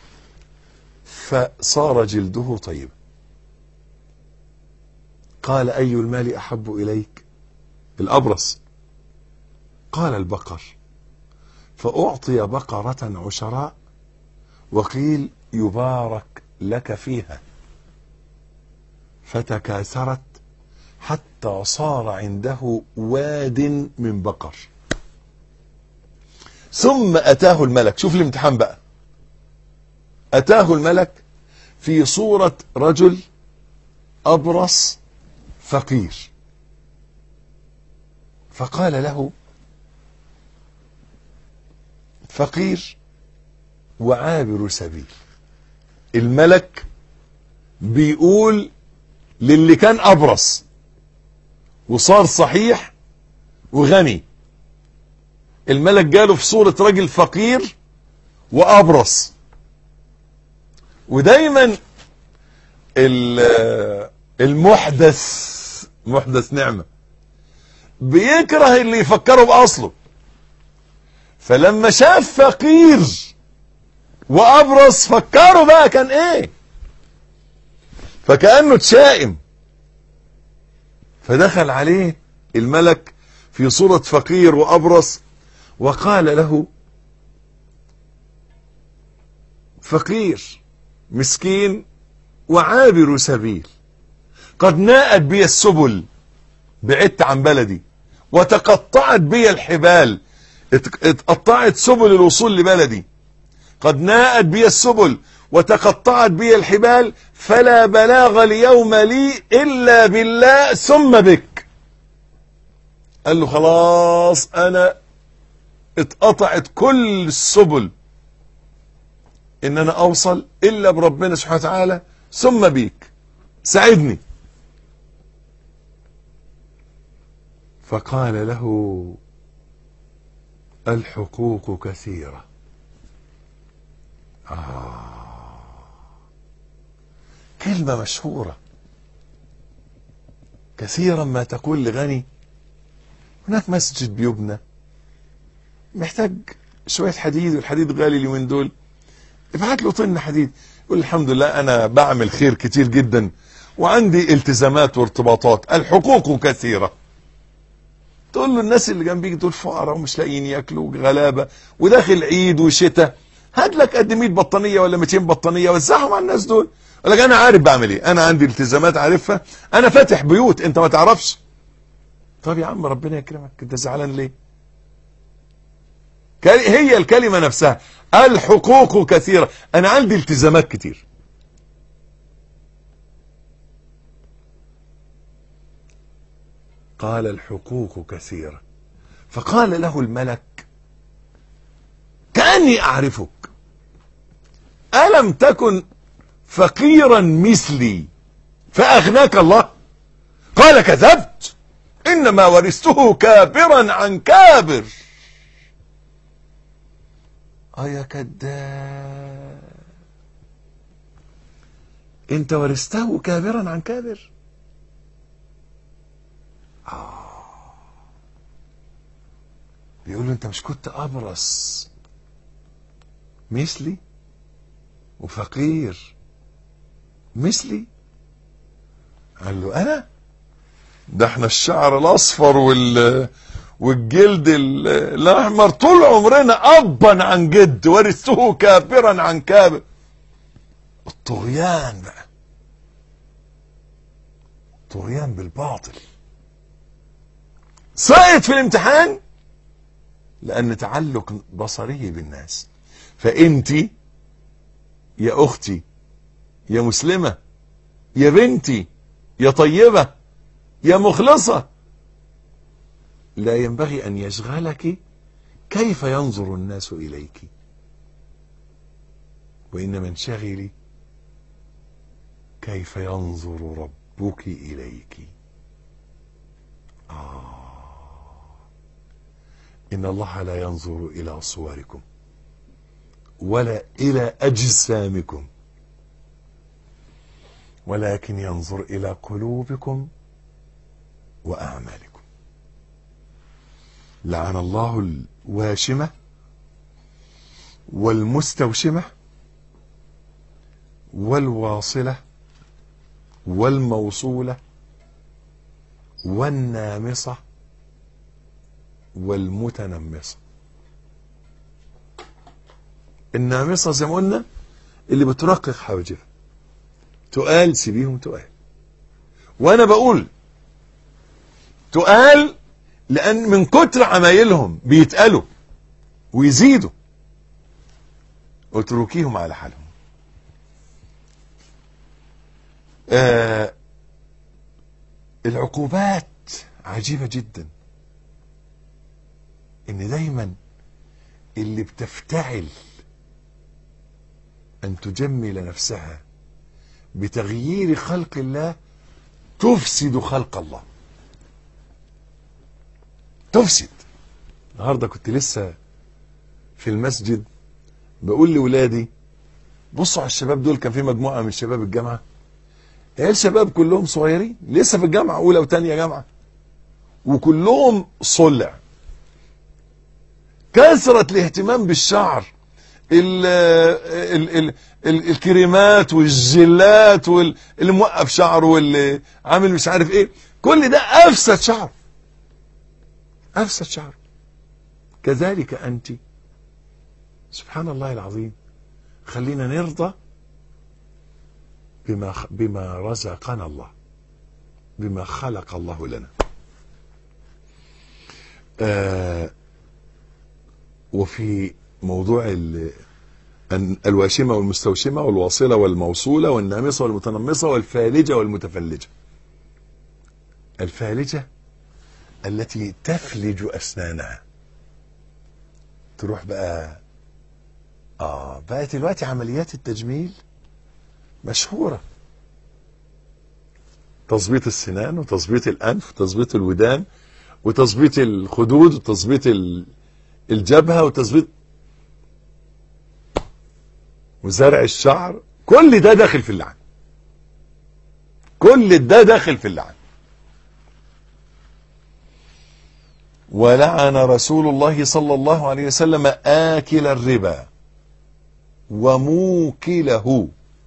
فصار جلده طيبا. قال: أي المال أحب إليك؟ الأبرص. قال: البقر. فأعطي بقرة عشراء، وقيل: يبارك لك فيها. فتكاثرت حتى صار عنده واد من بقر. ثم أتاه الملك، شوف الامتحان بقى، أتاه الملك في صورة رجل أبرص فقير، فقال له: فقير وعابر سبيل. الملك بيقول للي كان أبرص وصار صحيح وغني، الملك جاله في صورة رجل فقير وأبرص. ودايما المحدث، محدث نعمة، بيكره اللي يفكره بأصله. فلما شاف فقير وأبرص فكره بقى كان ايه، فكأنه تشائم. فدخل عليه الملك في صورة فقير وأبرص وقال له: فقير مسكين وعابر سبيل، قد ناءت بي السبل، بعدت عن بلدي، وتقطعت بي الحبال، اتقطعت سبل الوصول لبلدي. قد ناءت بي السبل وتقطعت بي الحبال، فلا بلاغ اليوم لي إلا بالله ثم بك. قال له: خلاص أنا اتقطعت كل السبل إن أنا أوصل إلا بربنا سبحانه وتعالى ثم بيك، ساعدني. فقال له: الحقوق كثيرة. آه. كلمة مشهورة، كثيرا ما تقول لغني هناك مسجد بيبنى محتاج شوية حديد، والحديد غالي اليومين دول، ابعت له طن حديد. يقول الحمد لله أنا بعمل خير كتير جدا وعندي التزامات وارتباطات، الحقوق كثيرة. تقول له الناس اللي جنبيك دول فقراء ومش لاقيين ياكلوا، غلابة، وداخل عيد وشتاء، هات لك قد مية بطانية ولا ميتين بطانية وزعهم على الناس دول. يقول لك أنا عارف بعمل إيه، أنا عندي التزامات عارفها، أنا فاتح بيوت أنت ما تعرفش. طب يا عم ربنا يكرمك، أنت زعلان ليه؟ هي الكلمة نفسها، الحقوق كثيرة، أنا عندي التزامات كتير. قال الحقوق كثيرة، فقال له الملك كأني أعرفك، ألم تكن فقيرا مثلي فأغناك الله؟ قال كذبت، إنما ورثته كابرا عن كابر. اه يا كذاب، انت ورثته كابرا عن كابر. آه. بيقول له انت مش كنت ابرص مثلي وفقير مثلي؟ قال له انا ده احنا الشعر الاصفر وال والجلد الاحمر طول عمرنا ابا عن جد، ورثته كابرا عن كابر. الطغيان بقى، طغيان بالباطل. سقط في الامتحان لان تعلق بصري بالناس. فانت يا اختي يا مسلمة يا بنتي يا طيبة يا مخلصة، لا ينبغي ان يشغلك كيف ينظر الناس اليك، وانما انشغلي كيف ينظر ربك اليك. آه. إن الله لا ينظر إلى صوركم ولا إلى أجسامكم، ولكن ينظر إلى قلوبكم وأعمالكم. لعن الله الواشمة والمستوشمة والواصلة والموصولة والنامصة والمتنمصة. النامصة زي ما قلنا اللي بترقق حواجبها، تقال سيبيهم تقال. وانا بقول تقال لان من كتر عمايلهم بيتقالوا ويزيدوا، اتركيهم على حالهم. آه العقوبات عجيبة جدا، ان دايما اللي بتفتعل ان تجمل نفسها بتغيير خلق الله تفسد خلق الله، تفسد. النهارده كنت لسه في المسجد بقول لولادي بصوا على الشباب دول، كان في مجموعة من شباب الجامعة، عيال شباب كلهم صغيرين لسه في الجامعة أولى وتانية جامعة، وكلهم صلع. كثرة الاهتمام بالشعر، ال ال ال ال الكريمات والجلات واللي موقف شعره واللي عامل مش عارف ايه، كل ده افسد شعر، افسد شعر. كذلك انت، سبحان الله العظيم. خلينا نرضى بما بما رزقنا الله، بما خلق الله لنا. آه وفي موضوع الواشمة والمستوشمة والواصلة والموصولة والنامصة والمتنمصة والفالجة والمتفلجة. الفالجة التي تفلج أسنانها، تروح بقى آه بقى دلوقتي عمليات التجميل مشهورة، تظبيط السنان وتظبيط الأنف وتظبيط الودان وتظبيط الخدود وتظبيط الجبهة وتظبيط وزرع الشعر، كل ده داخل في اللعن، كل ده داخل في اللعن. ولعن رسول الله صلى الله عليه وسلم آكل الربا وموكله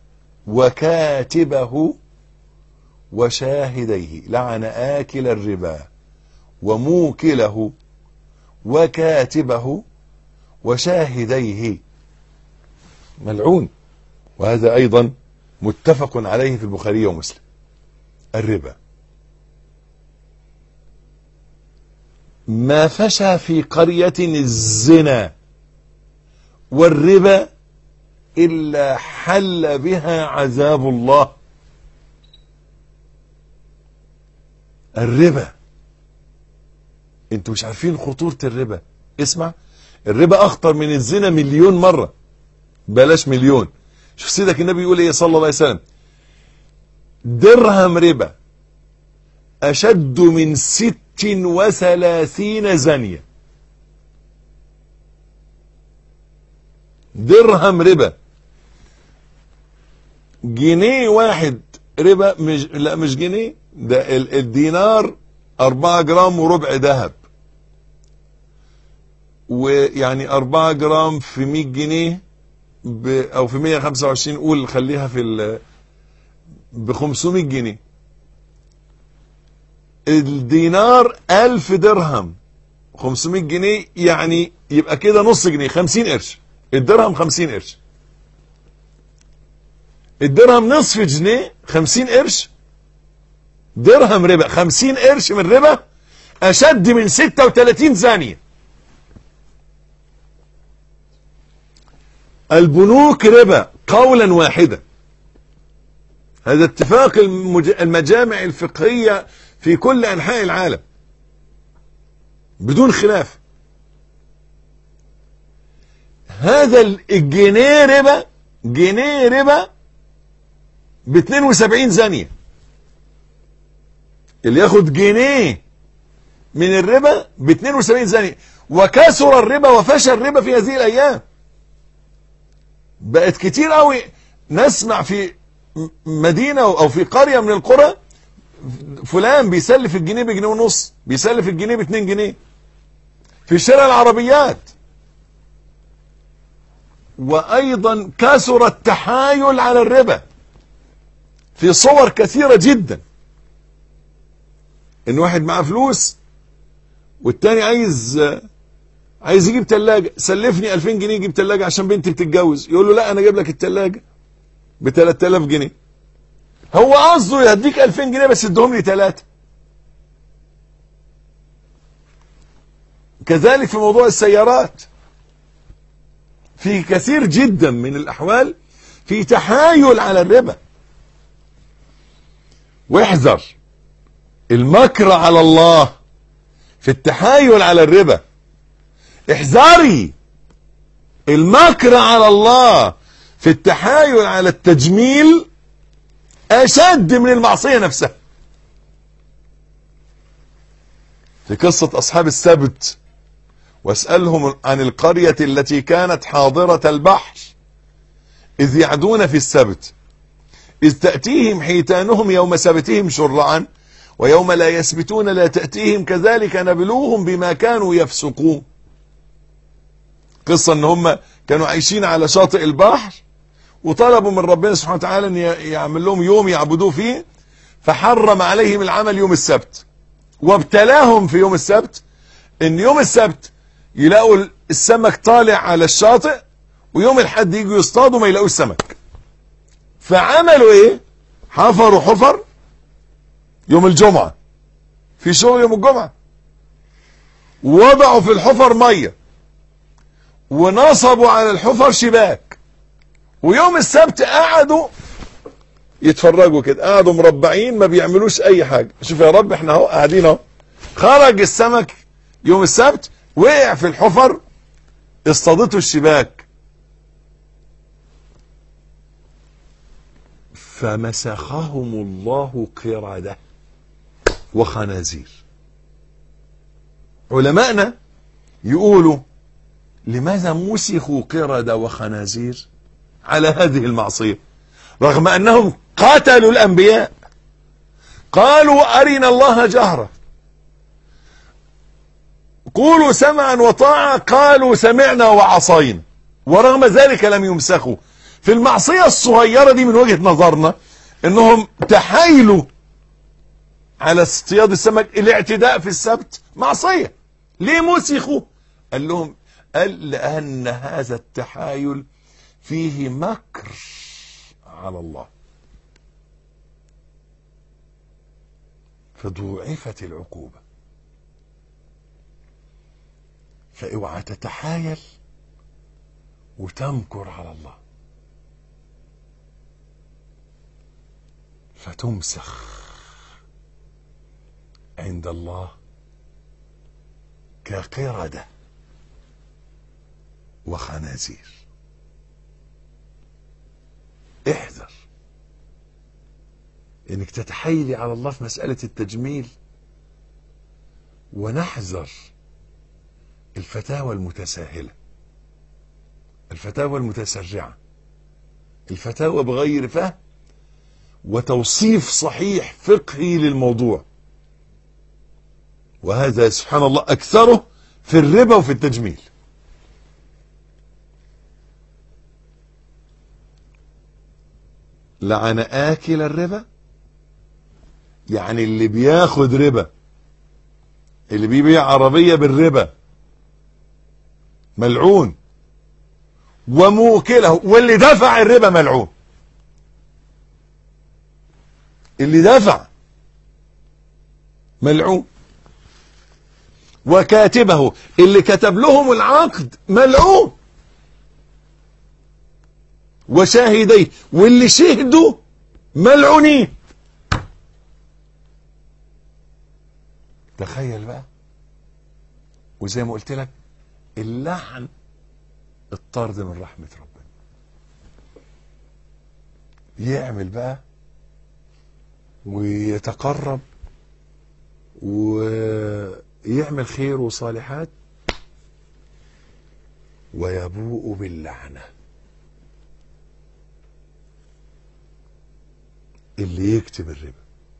وكاتبه وشاهديه. لعن آكل الربا وموكله وكاتبه وشاهديه، ملعون. وهذا أيضا متفق عليه في البخاري ومسلم. الربا ما فشى في قرية الزنا والربا إلا حل بها عذاب الله. الربا، انتوا مش عارفين خطورة الربا. اسمع، الربا أخطر من الزنا مليون مرة، بلاش مليون. شوف سيدك النبي يقول ايه صلى الله عليه وسلم: درهم ربا أشد من ست وثلاثين زانية. درهم ربا، جنيه واحد ربا، مش لا مش جنيه، ده الدينار أربعة جرام وربع ذهب، ويعني أربعة جرام في مية جنيه ب أو في مية وخمسة وعشرين، قول خليها في ال ب خمسمية جنيه. الدينار ألف درهم، خمسمية جنيه، يعني يبقى كده نص جنيه، خمسين قرش. الدرهم خمسين قرش، الدرهم نصف جنيه، خمسين قرش. درهم ربا، خمسين قرش من ربا أشد من ستة وثلاثين زانية. البنوك ربا قولا واحدا، هذا اتفاق المجامع الفقهية في كل أنحاء العالم بدون خلاف. هذا الجنيه ربا، جنيه ربا ب اثنين وسبعين زانية. اللي ياخد جنيه من الربا ب اثنين وسبعين زانية. وكثر الربا وفشى الربا في هذه الأيام. بقت كتير قوي نسمع في مدينة أو في قرية من القرى فلان بيسلف الجنيه بجنيه ونص، بيسلف الجنيه باتنين جنيه في شراء العربيات. وأيضا كثر التحايل على الربا في صور كثيرة جدا. إن واحد معاه فلوس والتاني عايز عايز يجيب تلاجة، سلفني ألفين جنيه يجيب تلاجة عشان بنتي بتتجوز. يقول له لا أنا جايب لك التلاجة ب ثلاثة آلاف جنيه. هو قصده يديك ألفين جنيه بس ادهم لي ثلاثة. كذلك في موضوع السيارات، في كثير جدا من الأحوال في تحايل على الربا. واحذر المكر على الله في التحايل على الربا. احذري المكر على الله في التحايل على التجميل، أشد من المعصية نفسها. في قصة أصحاب السبت، واسألهم عن القرية التي كانت حاضرة البحر إذ يعدون في السبت إذ تأتيهم حيتانهم يوم سبتهم شرعا ويوم لا يسبتون لا تأتيهم كذلك نبلوهم بما كانوا يفسقون. قصة ان هم كانوا عايشين على شاطئ البحر وطلبوا من ربنا سبحانه وتعالى ان يعمل لهم يوم يعبدوه فيه، فحرم عليهم العمل يوم السبت، وابتلاهم في يوم السبت ان يوم السبت يلاقوا السمك طالع على الشاطئ، ويوم الحد يجوا يصطادوا ما يلاقوش سمك. فعملوا ايه؟ حفروا حفر يوم الجمعة، في شغل يوم الجمعة، ووضعوا في الحفر مية ونصبوا على الحفر شباك، ويوم السبت قعدوا يتفرجوا كده، قعدوا مربعين ما بيعملوش اي حاجة. شوف يا رب احنا اهو قاعدين اهو. خرج السمك يوم السبت وقع في الحفر، اصطادته الشباك، فمسخهم الله قردة وخنازير. علماءنا يقولوا لماذا مسخوا قردة وخنازير على هذه المعصية رغم أنهم قاتلوا الأنبياء؟ قالوا أرنا الله جهرة، قولوا سمعا وطاعة قالوا سمعنا وعصينا، ورغم ذلك لم يمسخوا. في المعصية الصغيرة دي من وجهة نظرنا انهم تحايلوا على اصطياد السمك، الاعتداء في السبت معصية، ليه مسخوا؟ قال لهم قال لأن هذا التحايل فيه مكر على الله، فضوعفت العقوبة. فاوعى تتحايل وتمكر على الله فتمسخ عند الله كقردة وخنازير. احذر انك تتحايلي على الله في مسألة التجميل، ونحذر الفتاوى المتساهلة، الفتاوى المتسرعة، الفتاوى بغير فهم وتوصيف صحيح فقهي للموضوع. وهذا سبحان الله أكثره في الربا وفي التجميل. لعن آكل الربا، يعني اللي بياخد ربا، اللي بيبيع عربية بالربا ملعون، وموكله، واللي دفع الربا ملعون. اللي دفع ملعون، وكاتبه اللي كتب لهم العقد ملعون، وشاهديه واللي شهدوا ملعونين. تخيل بقى. وزي ما قلت لك اللعن الطرد من رحمة ربنا. يعمل بقى ويتقرب ويعمل خير وصالحات ويبوء باللعنة. اللي يكتب الربا،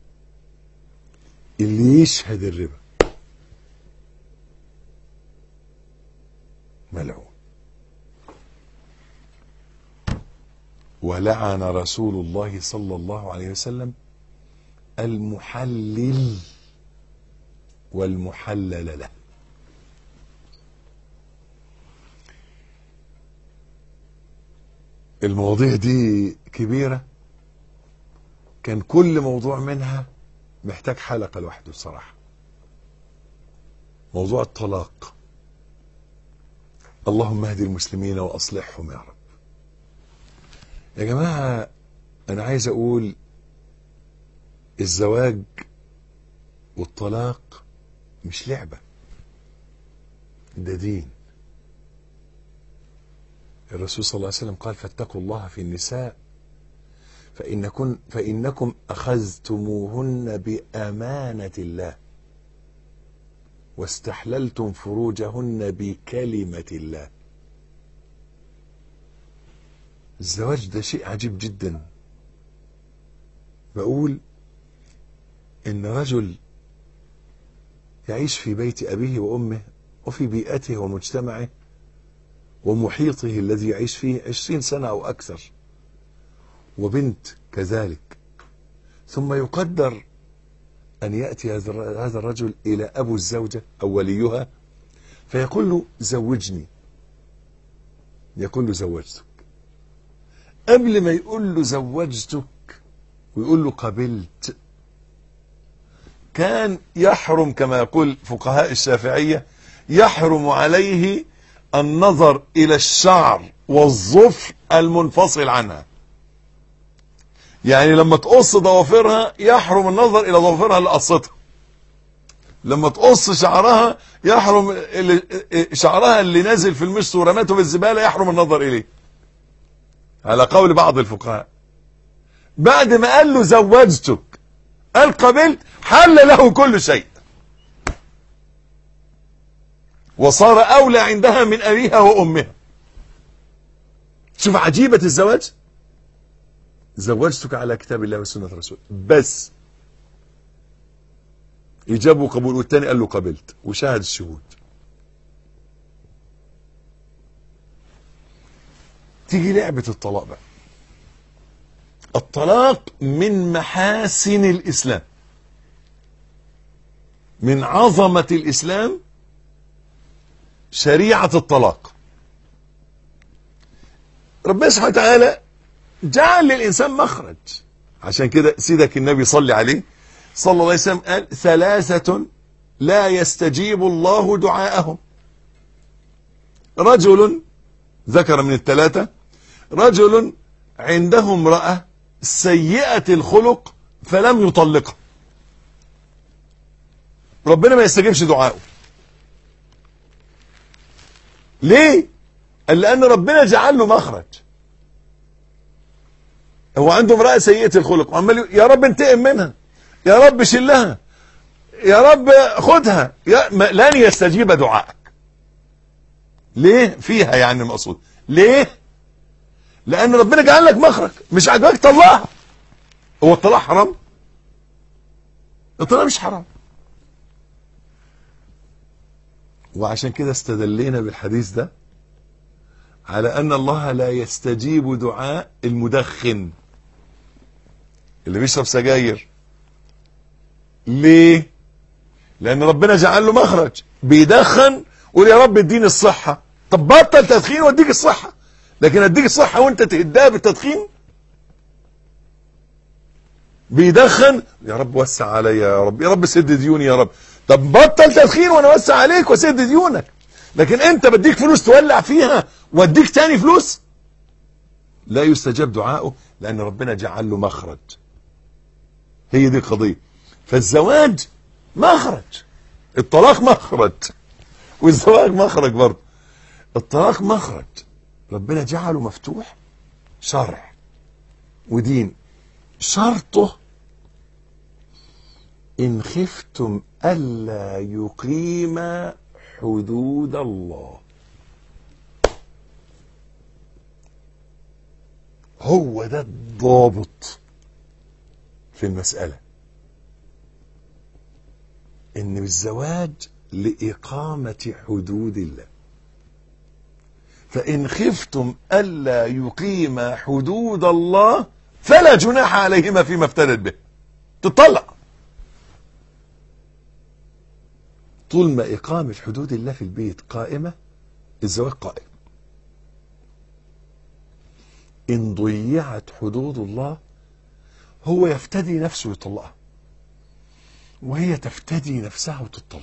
اللي يشهد الربا ملعون. ولعن رسول الله صلى الله عليه وسلم المحلل والمحلل له. المواضيع دي كبيرة، كان كل موضوع منها محتاج حلقة لوحده الصراحة. موضوع الطلاق، اللهم اهدي المسلمين وأصلحهم يا رب. يا جماعة أنا عايز أقول الزواج والطلاق مش لعبة، ده دين. الرسول صلى الله عليه وسلم قال فاتقوا الله في النساء فإنكم, فإنكم أخذتموهن بأمانة الله واستحللتم فروجهن بكلمة الله. الزواج ده شيء عجيب جدا. بقول إن رجل يعيش في بيت أبيه وأمه وفي بيئته ومجتمعه ومحيطه الذي يعيش فيه عشرين سنة أو أكثر، وبنت كذلك، ثم يقدر أن يأتي هذا الرجل إلى أبو الزوجة أو وليها فيقول له زوجني، يقول له زوجتك. قبل ما يقول له زوجتك ويقول له قبلت، كان يحرم كما يقول فقهاء الشافعية يحرم عليه النظر إلى الشعر والظفر المنفصل عنها. يعني لما تقص ضوافرها يحرم النظر إلى ضوافرها اللي قصتها، لما تقص شعرها يحرم اللي شعرها اللي نازل في المشط ورمته في الزبالة يحرم النظر إليه على قول بعض الفقهاء. بعد ما قال له زوجتك قال قبلت، حل له كل شيء، وصار أولى عندها من أبيها وأمها. شوف عجيبة الزواج. زوجتك على كتاب الله وسنة رسول بس، إجابة وقبول، والتاني قال له قبلت وشاهد الشهود. تيجي لعبة الطلاق بقى. الطلاق من محاسن الإسلام، من عظمة الإسلام شريعة الطلاق. ربنا سبحانه وتعالى جعل للإنسان مخرج. عشان كده سيدك النبي صلى عليه صلى الله عليه وسلم قال: ثلاثة لا يستجيب الله دعاءهم. رجل، ذكر من الثلاثة، رجل عنده امرأة سيئة الخلق فلم يطلقها، ربنا ما يستجيبش دعائه. ليه؟ قال لأن ربنا جعل له مخرج. هو عنده امرأة سيئة الخلق وعمال يا رب انتقم منها، يا رب شلها، يا رب خدها، يا لن يستجيب دعائك. ليه؟ فيها يعني المقصود. ليه؟ لأن ربنا جعل لك مخرج. مش عاجبك طلعها. هو الطلاق حرام؟ الطلاق مش حرام. وعشان كده استدلينا بالحديث ده على أن الله لا يستجيب دعاء المدخن اللي بيشرب سجاير. ليه؟ لأن ربنا جعل له مخرج. بيدخن ويقول يا رب اديني الصحة. طب بطل تدخين واديك الصحة، لكن اديك الصحة وانت تهدها بالتدخين؟ بيدخن يا رب وسع عليا، يا رب يا رب سد ديوني يا رب. طب بطل تدخين وانا اوسع عليك وسد ديونك، لكن انت بديك فلوس تولع فيها واديك تاني فلوس. لا يستجاب دعائه لان ربنا جعل له مخرج. هي دي القضية. فالزواج مخرج، الطلاق مخرج، والزواج مخرج برضه. الطلاق مخرج ربنا جعله مفتوح، شرع ودين. شرطه إن خفتم ألا يقيم حدود الله. هو ده الضابط في المسألة، إن الزواج لإقامة حدود الله. فإن خفتم ألا يقيم حدود الله فلا جناح عليهما فيما افتدت به. تطلق. طول ما إقامة حدود الله في البيت قائمة، الزواج قائم. إن ضيعت حدود الله هو يفتدي نفسه ويطلقها، وهي تفتدي نفسها وتطلق.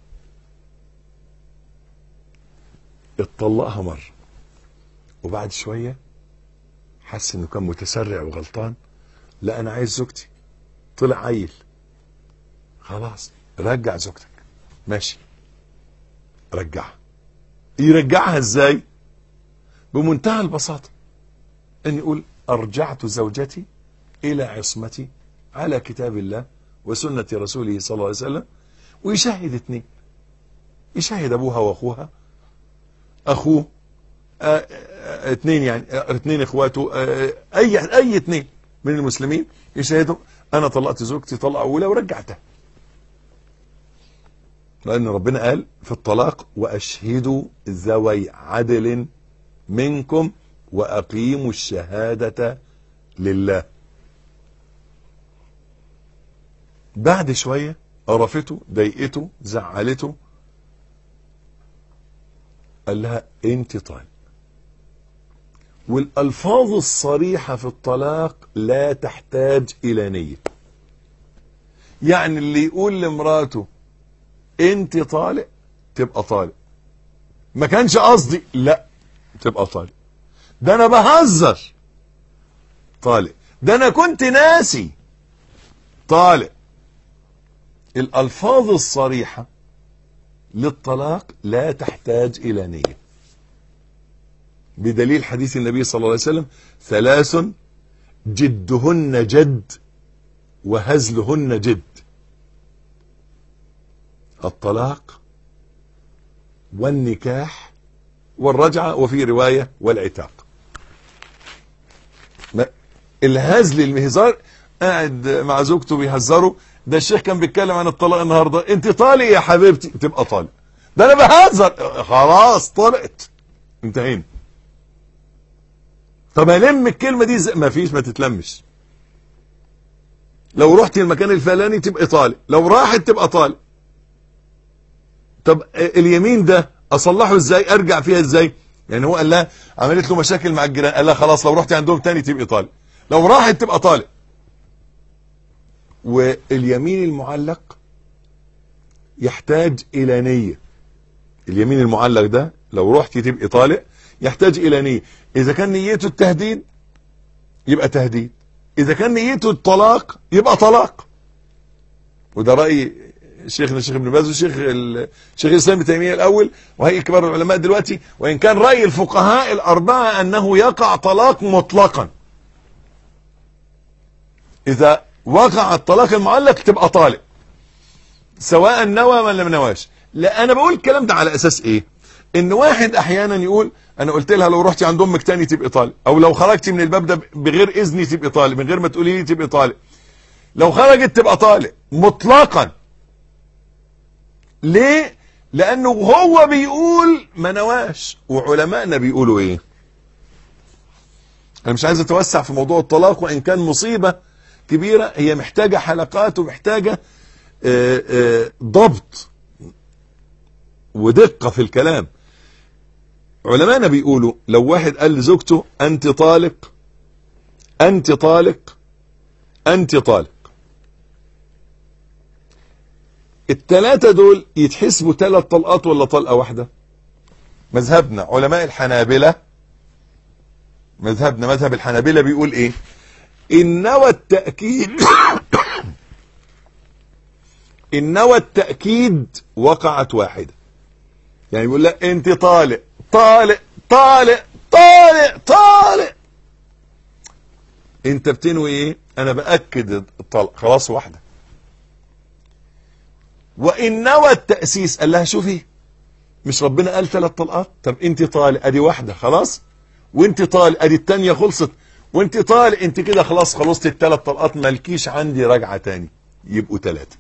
اتطلقها مرة وبعد شوية حس انه كان متسرع وغلطان، لا انا عايز زوجتي، طلع عيل، خلاص رجع زوجتك. ماشي، رجعها. يرجعها ازاي؟ بمنتهى البساطة ان يقول ارجعت زوجتي الى عصمتي على كتاب الله وسنة رسوله صلى الله عليه وسلم، ويشاهد اتنين، يشاهد ابوها واخوها، اخوه اه اه اتنين يعني اه اتنين اخواته، اه اي اي اتنين من المسلمين يشاهدوا انا طلقت زوجتي طلقة اولى ورجعتها. لان ربنا قال في الطلاق واشهدوا ذوي عدل منكم واقيموا الشهادة لله. بعد شوية قرفته، ضايقته، زعلته، قال لها انت طالق. والالفاظ الصريحة في الطلاق لا تحتاج الى نية. يعني اللي يقول لمراته انت طالق تبقى طالق، ما كانش قصدي، لا تبقى طالق. ده انا بهزر، طالق. ده انا كنت ناسي، طالق. الالفاظ الصريحة للطلاق لا تحتاج الى نية، بدليل حديث النبي صلى الله عليه وسلم ثلاث جدهن جد وهزلهن جد: الطلاق والنكاح والرجعة، وفي رواية والعتاق. الهزل المهزار، قاعد مع زوجته بيهزروا، ده الشيخ كان بيتكلم عن الطلاق النهارده، انت طالق يا حبيبتي، تبقى طالق. ده انا بهزر، خلاص طلقت، انتهينا. طب الم الكلمه دي زي ما فيش، ما تتلمش. لو رحت المكان الفلاني تبقى طالق، لو راحت تبقى طالق. طب اليمين ده اصلحه ازاي؟ ارجع فيها ازاي؟ يعني هو قال لها عملت له مشاكل مع الجيران، قال لها خلاص لو رحت عندهم تاني تبقى طالق، لو راحت تبقى طالق. واليمين المعلق يحتاج الى نية. اليمين المعلق ده لو رحت تبقى طالق يحتاج الى نية. اذا كان نيته التهديد يبقى تهديد، اذا كان نيته الطلاق يبقى طلاق. وده رأي شيخنا الشيخ ابن باز وشيخ الشيخ الاسلام ابن تيمية الاول وهي كبار العلماء دلوقتي، وان كان رأي الفقهاء الاربعة انه يقع طلاق مطلقا. اذا وقع الطلاق المعلق تبقى طالق سواء نوى ولا ما نواش. لا انا بقول الكلام ده على اساس ايه؟ ان واحد احيانا يقول انا قلت لها لو رحتي عند امك تاني تبقى طالق، او لو خرجتي من الباب ده بغير اذني تبقى طالق، من غير ما تقولي لي تبقى طالق. لو خرجت تبقى طالق مطلقا. ليه؟ لانه هو بيقول ما نواش، وعلمائنا بيقولوا ايه؟ انا مش عايز اتوسع في موضوع الطلاق، وان كان مصيبة كبيرة هي محتاجة حلقات ومحتاجة آآ آآ ضبط ودقة في الكلام. علمائنا بيقولوا لو واحد قال لزوجته انت طالق انت طالق انت طالق، الثلاثة دول يتحسبوا ثلاث طلقات ولا طلقة واحدة؟ مذهبنا علماء الحنابلة، مذهبنا مذهب الحنابلة بيقول ايه؟ ان نوى التأكيد ان نوى التأكيد وقعت واحدة. يعني يقول لا انت طالق طالق طالق طالق طالق، انت بتنوي ايه؟ انا بأكد الطلق، خلاص واحدة. وان نوى التأسيس قال لها شوفي مش ربنا قال ثلاث طلقات؟ طب انت طالق ادي واحدة خلاص، وانت طالق ادي التانية خلصت، وانت طالق انت كده خلاص خلصت الثلاث طلقات، مالكيش عندي رجعة تاني، يبقوا ثلاثة.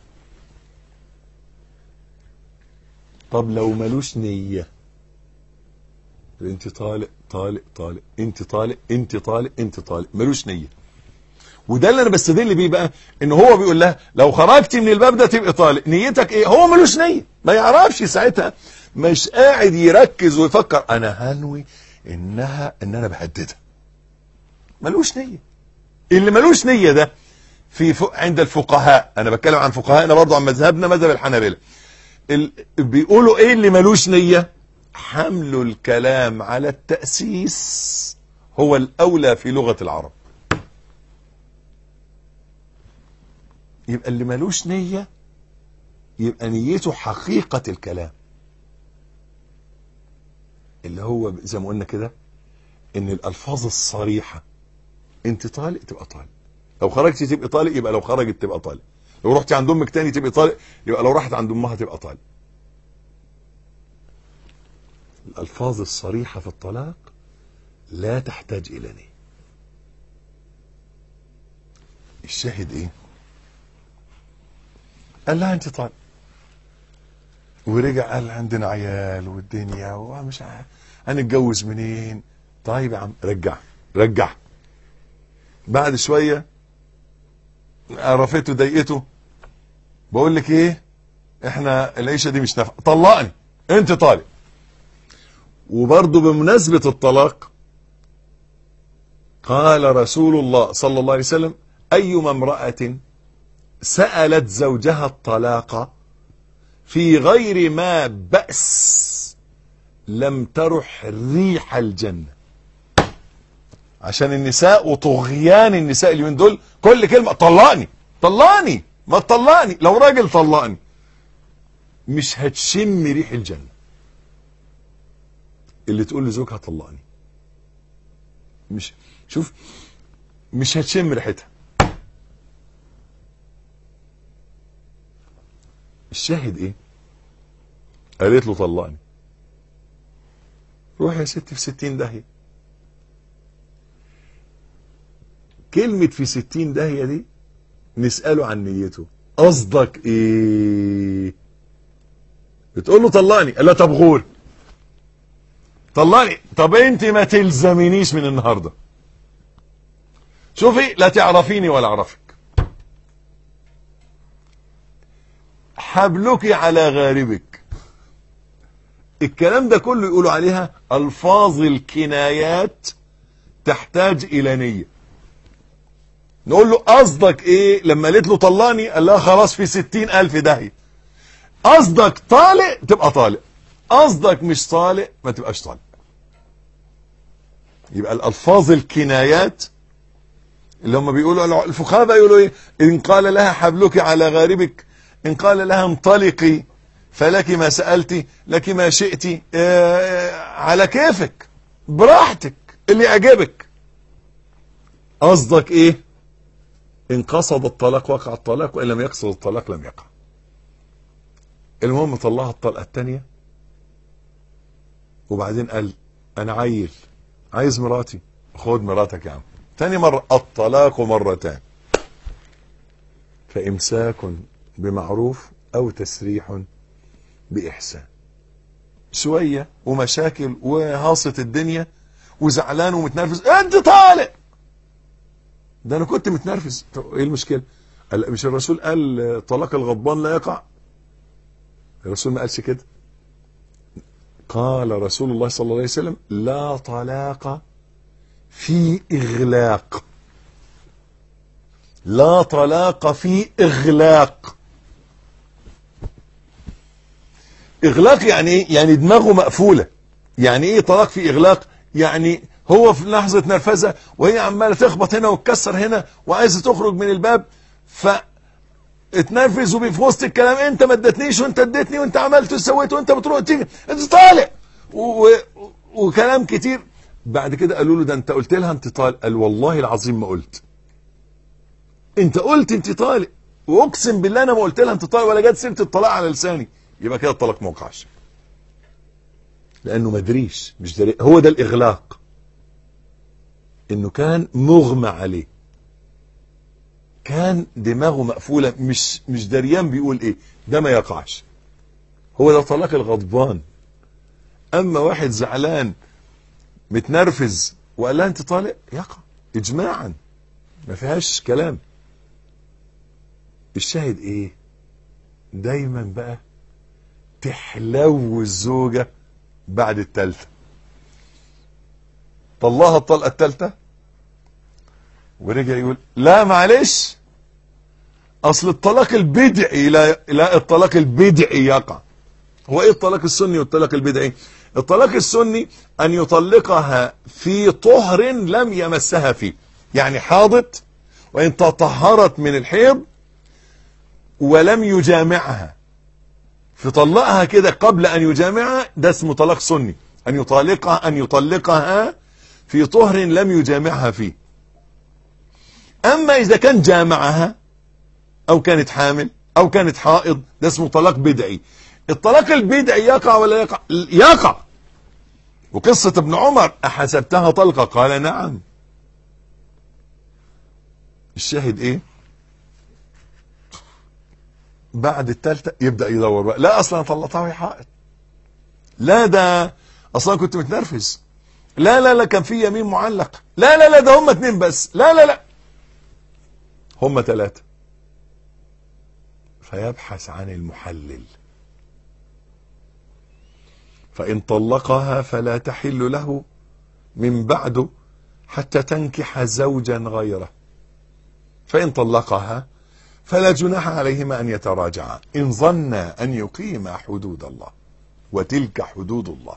طب لو ملوش نية، انت طالق طالق طالق انت طالق انت طالق انت طالق، ملوش نية. وده اللي انا بستدل بيه بقى، ان هو بيقول لها لو خرجتي من الباب ده تبقى طالق، نيتك ايه؟ هو ملوش نية، ما يعرفش ساعتها، مش قاعد يركز ويفكر انا هنوي انها ان انا بهددها، ملوش نية. اللي ملوش نية ده في ف... عند الفقهاء، انا بتكلم عن فقهائنا برضو، عن مذهبنا مذهب الحنابلة، ال... بيقولوا ايه اللي ملوش نية؟ حمل الكلام على التأسيس هو الاولى في لغة العرب. يبقى اللي ملوش نية يبقى نيته حقيقة الكلام، اللي هو زي ما قلنا كده ان الالفاظ الصريحة انت طالق تبقى طالق، لو خرجتي تبقى طالق، يبقى لو خرجت تبقى طالق، لو رحتي عند امك تاني تبقى طالق، يبقى لو راحت عند امها تبقى طالق. الالفاظ الصريحة في الطلاق لا تحتاج الى نية. الشاهد ايه؟ قال لها انت طالق، ورجع قال عندنا عيال والدنيا ومش عارف هنتجوز منين. طيب يا عم رجع رجع. بعد شوية عرفته ضايقته، بقول لك ايه، احنا العيشة دي مش نافعة، طلقني انت طالق. وبرضه بمناسبة الطلاق قال رسول الله صلى الله عليه وسلم ايما امرأة سألت زوجها الطلاق في غير ما بأس لم ترح ريح الجنة. عشان النساء وطغيان النساء اليومين دول كل كلمة طلقني طلقني ما تطلقني، لو راجل طلقني مش هتشم ريح الجنة. اللي تقول لزوجها طلقني مش شوف مش هتشم ريحتها. الشاهد ايه؟ قالت له طلقني، روح يا ستي في ستين داهية. كلمة في ستين داهية دي نسأله عن نيته، قصدك ايه؟ بتقول له طلقني، قال لا طب غور. طلقني. طب انت ما تلزمينيش من النهارده. شوفي، لا تعرفيني ولا اعرفك. حبلك على غاربك. الكلام ده كله يقولوا عليها الفاظ الكنايات تحتاج الى نية. نقول له قصدك ايه لما قالت له طلقني؟ قال لها خلاص في ستين الف داهية. قصدك طالق تبقى طالق، قصدك مش طالق ما تبقاش طالق. يبقى الالفاظ الكنايات اللي هم بيقولوا الفقهاء بقى يقولوا ايه؟ ان قال لها حبلك على غاربك، ان قال لها انطلقي فلك ما سألتي، لك ما شئتي، اه على كيفك براحتك اللي يعجبك. قصدك ايه؟ ان قصد الطلاق وقع الطلاق، وان لم يقصد الطلاق لم يقع. المهم طلعها الطلقة الثانية، وبعدين قال انا عيل عايز مراتي. خد مراتك يا عم. تاني مرة الطلاق مرتان، فامساك بمعروف او تسريح باحسان. شوية ومشاكل وهاصة الدنيا وزعلان ومتنرفز. انت طالق. ده انا كنت متنرفز. ايه المشكلة؟ قال مش الرسول قال طلاق الغضبان لا يقع؟ الرسول ما قالش كده. قال رسول الله صلى الله عليه وسلم لا طلاق في اغلاق. لا طلاق في اغلاق. اغلاق يعني ايه؟ يعني دماغه مقفولة. يعني ايه طلاق في اغلاق؟ يعني هو في لحظة نرفزة وهي عمالة تخبط هنا وتكسر هنا وعايزة تخرج من الباب، ف اتنرفز وفي وسط الكلام انت ما ادتنيش وانت اديتني وانت عملت وسويت وانت بتروح تيجي انت طالق و... و... وكلام كتير. بعد كده قالوا له ده انت قلت لها انت طالق. قال والله العظيم ما قلت. انت قلت انت طالق، واقسم بالله انا ما قلت لها انت طالق ولا جت سيره الطلاق على لساني. يبقى كده الطلاق ما وقعش، لانه ما دريش. مش دري. هو ده الاغلاق، انه كان مغمى عليه، كان دماغه مقفولة، مش مش دريان بيقول ايه. ده ما يقعش. هو ده طلاق الغضبان. اما واحد زعلان متنرفز وقال لها انت طالق، يقع اجماعا، ما فيهاش كلام. الشاهد ايه؟ دايما بقى تحلو الزوجة بعد التالتة. طلعها الطلقة التالتة ورجع يقول لا معلش اصل الطلاق البدعي لا, لا الطلاق البدعي يقع. هو ايه الطلاق السني والطلاق البدعي؟ الطلاق السني ان يطلقها في طهر لم يمسها فيه، يعني حاضت وان تطهرت من الحيض ولم يجامعها، فطلقها كده قبل ان يجامعها. ده اسمه طلاق سني، ان يطلقها ان يطلقها في طهر لم يجامعها فيه. اما اذا كان جامعها او كانت حامل او كانت حائض، ده اسمه طلاق بدعي. الطلاق البدعي يقع ولا يقع؟ يقع. وقصة ابن عمر احسبتها طلقة؟ قال نعم. الشاهد ايه؟ بعد الثالثة يبدأ يدور بقى. لا اصلا طلقتها وهي حائض، لا ده اصلا كنت متنرفز، لا لا لا كان في يمين معلق، لا لا لا ده هم اتنين بس، لا لا لا هم ثلاثة. فيبحث عن المحلل. فإن طلقها فلا تحل له من بعد حتى تنكح زوجا غيره. فإن طلقها فلا جناح عليهما أن يتراجعا إن ظنا أن يقيما حدود الله، وتلك حدود الله.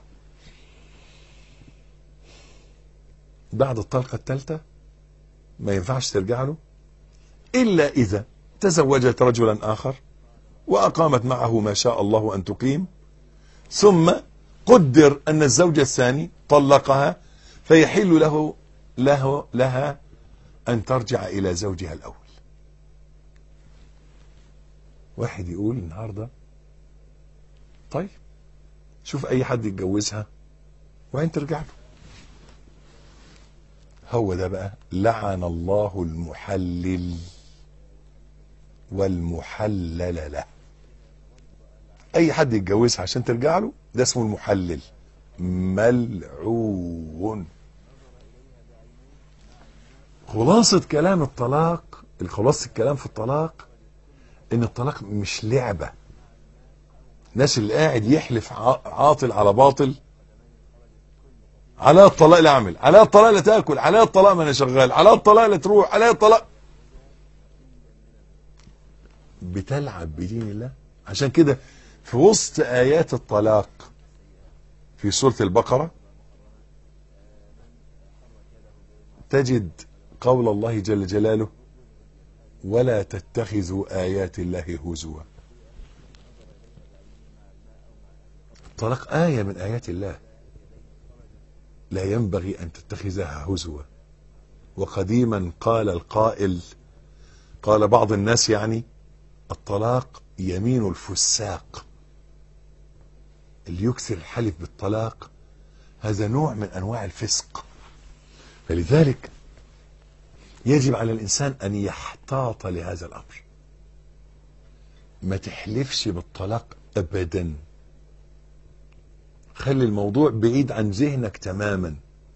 بعد الطلقة الثالثة ما ينفعش ترجع له إلا إذا تزوجت رجلا آخر وأقامت معه ما شاء الله أن تقيم، ثم قدر أن الزوج الثاني طلقها، فيحل له له لها أن ترجع إلى زوجها الأول. واحد يقول النهاردة طيب شوف أي حد يتجوزها وين ترجع له. هو ده بقى لعن الله المحلل والمحلل له. أي حد يتجوزها عشان ترجع له ده اسمه المحلل، ملعون. خلاصة كلام الطلاق، الخلاصة الكلام في الطلاق ان الطلاق مش لعبة. الناس اللي قاعد يحلف عاطل على باطل، على الطلاق لا اعمل، على الطلاق لا تاكل، على الطلاق ما انا شغال، على الطلاق لا تروح، على الطلاق. بتلعب بدين الله. عشان كده في وسط ايات الطلاق في سورة البقرة تجد قول الله جل جلاله: ولا تتخذوا آيات الله هزوا. الطلاق آية من آيات الله، لا ينبغي أن تتخذها هزوا. وقديما قال القائل، قال بعض الناس يعني: الطلاق يمين الفساق. اللي يكثر الحلف بالطلاق هذا نوع من أنواع الفسق. فلذلك يجب على الإنسان أن يحتاط لهذا الأمر. ما تحلفش بالطلاق أبدا. خلي الموضوع بعيد عن ذهنك تماما.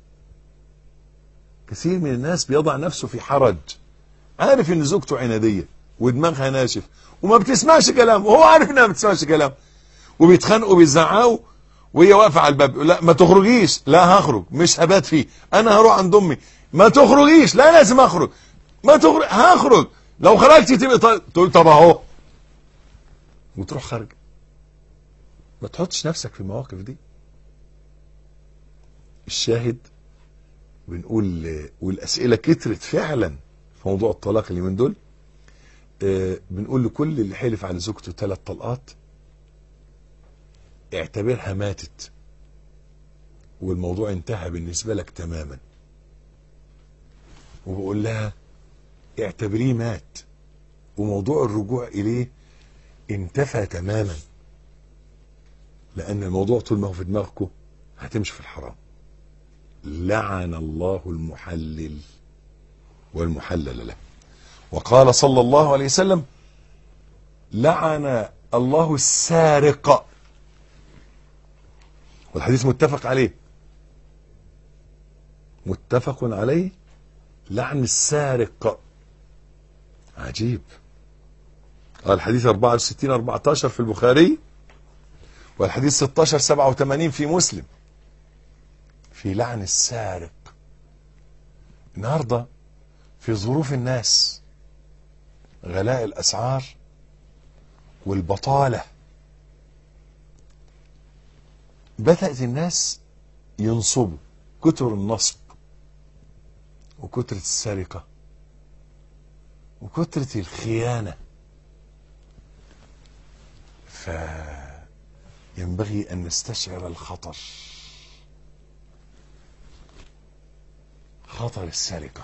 كثير من الناس بيضع نفسه في حرج، عارف ان زوجته عنادية ودماغها ناشف وما بتسمعش كلام، وهو عارف انها ما بتسمعش كلام، وبيتخانقوا وبيزعقوا وهي واقفه على الباب. لا ما تخرجيش. لا هخرج، مش هبات فيه، انا هروح عند امي. ما تخرجيش. لا لازم اخرج. ما تخرج. هخرج. لو خرجتي تبقى طيب. تقول طب اهو، وتروح خارج. ما تحطش نفسك في المواقف دي. الشاهد بنقول، والاسئله كترت فعلا في موضوع الطلاق اللي من دول. آه بنقول لكل اللي حلف على زوجته ثلاث طلقات اعتبرها ماتت والموضوع انتهى بالنسبة لك تماما. وبقول لها اعتبريه مات وموضوع الرجوع إليه انتفى تماما، لأن الموضوع طول ما هو في دماغكم هتمشي في الحرام. لعن الله المحلل والمحلل له. وقال صلى الله عليه وسلم: لعن الله السارق. والحديث متفق عليه، متفق عليه. لعن السارق عجيب. قال الحديث أربعة وستين أربعة عشر في البخاري، والحديث ستة عشر سبعة وثمانين في مسلم في لعن السارق. النهارده في ظروف الناس، غلاء الأسعار والبطالة، بدأت الناس ينصبوا. كتر النصب وكترة السرقة وكترة الخيانة. فينبغي أن نستشعر الخطر، خطر السرقة.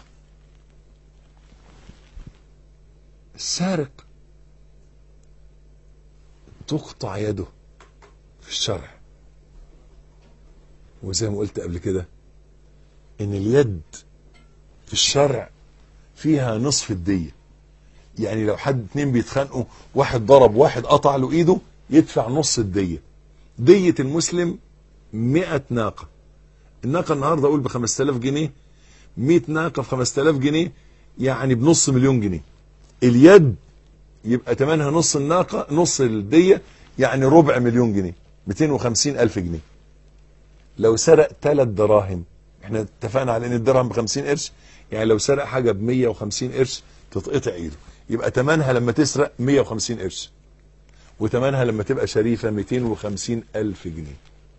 السارق تقطع يده في الشرع، وزي ما قلت قبل كده ان اليد في الشرع فيها نصف الدية. يعني لو حد اتنين بيتخانقوا، واحد ضرب واحد قطع له ايده، يدفع نص الدية. دية المسلم مئة ناقة. الناقة النهاردة اقول بخمسة آلاف جنيه، مئة ناقة في خمسة آلاف جنيه يعني بنص مليون جنيه. اليد يبقى تمنها نص الناقة، نص الدية يعني ربع مليون جنيه، مئتين وخمسين ألف جنيه. لو سرق ثلاث دراهم، احنا اتفقنا على ان الدرهم بخمسين قرش، يعني لو سرق حاجة بمية وخمسين قرش تتقطع ايده. يبقى تمنها لما تسرق مية وخمسين قرش، وتمنها لما تبقى شريفة مئتين وخمسين ألف جنيه.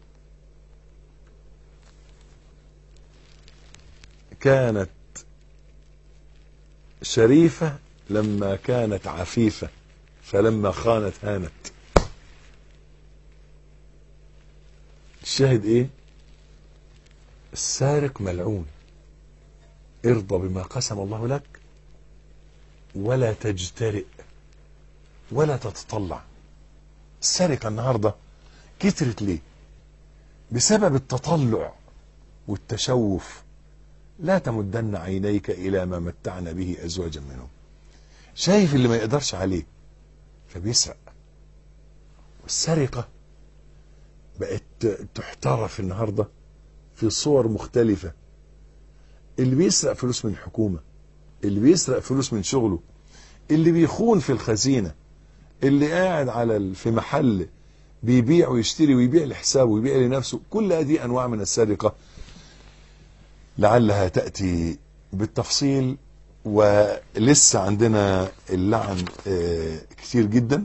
كانت شريفة لما كانت عفيفة، فلما خانت هانت. الشاهد ايه؟ السارق ملعون. ارضى بما قسم الله لك ولا تجترئ ولا تتطلع. السرقة النهاردة كترت ليه؟ بسبب التطلع والتشوف. لا تمدن عينيك إلى ما متعنا به أزواجا منهم. شايف اللي ما يقدرش عليه فبيسرق. والسرقة بقت تحترف النهاردة في صور مختلفة. اللي بيسرق فلوس من الحكومة، اللي بيسرق فلوس من شغله، اللي بيخون في الخزينة، اللي قاعد على في محل بيبيع ويشتري ويبيع لحسابه ويبيع لنفسه، كل هذه أنواع من السرقة لعلها تأتي بالتفصيل. ولسه عندنا اللعن كتير جدا،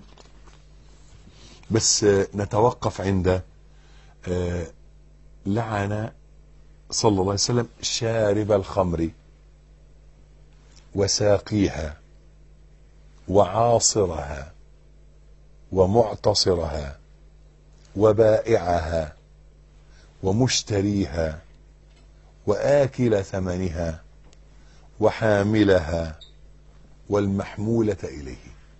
بس نتوقف عند لعن صلى الله عليه وسلم شارب الخمر وساقيها وعاصرها ومعتصرها وبائعها ومشتريها وآكل ثمنها وحاملها والمحمولة إليه.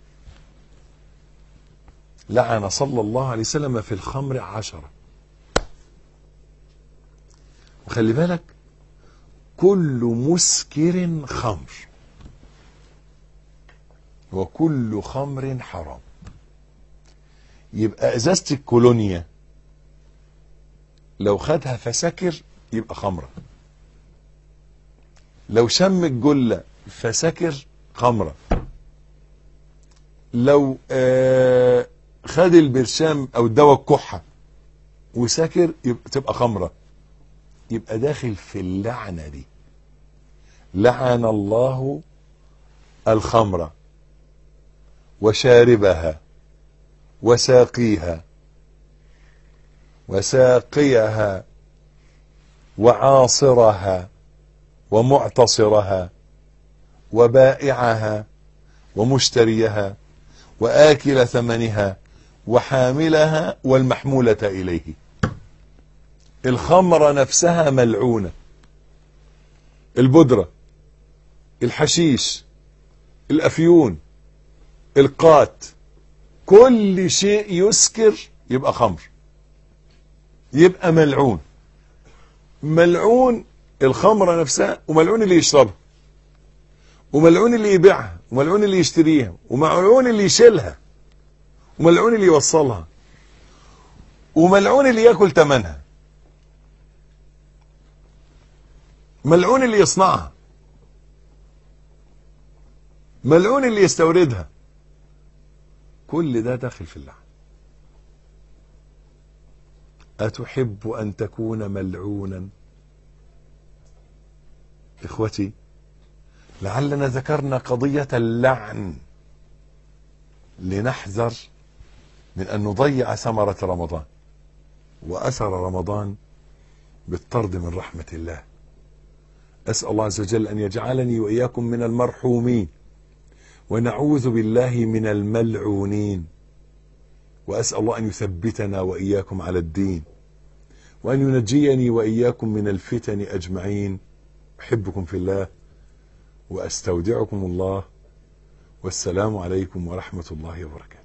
لعن صلى الله عليه وسلم في الخمر عشرة. وخلي بالك كل مسكر خمر وكل خمر حرام. يبقى ازازة الكولونيا لو خدها فسكر يبقى خمرة، لو شم الجلة فسكر خمرة، لو آه خد البرشام او الدواء الكحة وسكر يبقى تبقى خمرة. يبقى داخل في اللعنة دي. لعن الله الخمر وشاربها وساقيها وساقيها وعاصرها ومعتصرها وبائعها ومشتريها وآكل ثمنها وحاملها والمحمولة إليه. الخمرة نفسها ملعونة، البودرة، الحشيش، الأفيون، القات، كل شيء يسكر يبقى خمر، يبقى ملعون. ملعون الخمرة نفسها، وملعون اللي يشربها، وملعون اللي يبيعها، وملعون اللي يشتريها، وملعون اللي يشيلها، وملعون اللي يوصلها، وملعون اللي ياكل ثمنها، ملعون اللي يصنعها، ملعون اللي يستوردها. كل ده داخل في اللعن. أتحب أن تكون ملعونا؟ إخوتي، لعلنا ذكرنا قضية اللعن لنحذر من أن نضيع ثمرة رمضان وأثر رمضان بالطرد من رحمة الله. أسأل الله عز وجل أن يجعلني وإياكم من المرحومين، ونعوذ بالله من الملعونين. وأسأل الله أن يثبتنا وإياكم على الدين، وأن ينجيني وإياكم من الفتن أجمعين. أحبكم في الله وأستودعكم الله، والسلام عليكم ورحمة الله وبركاته.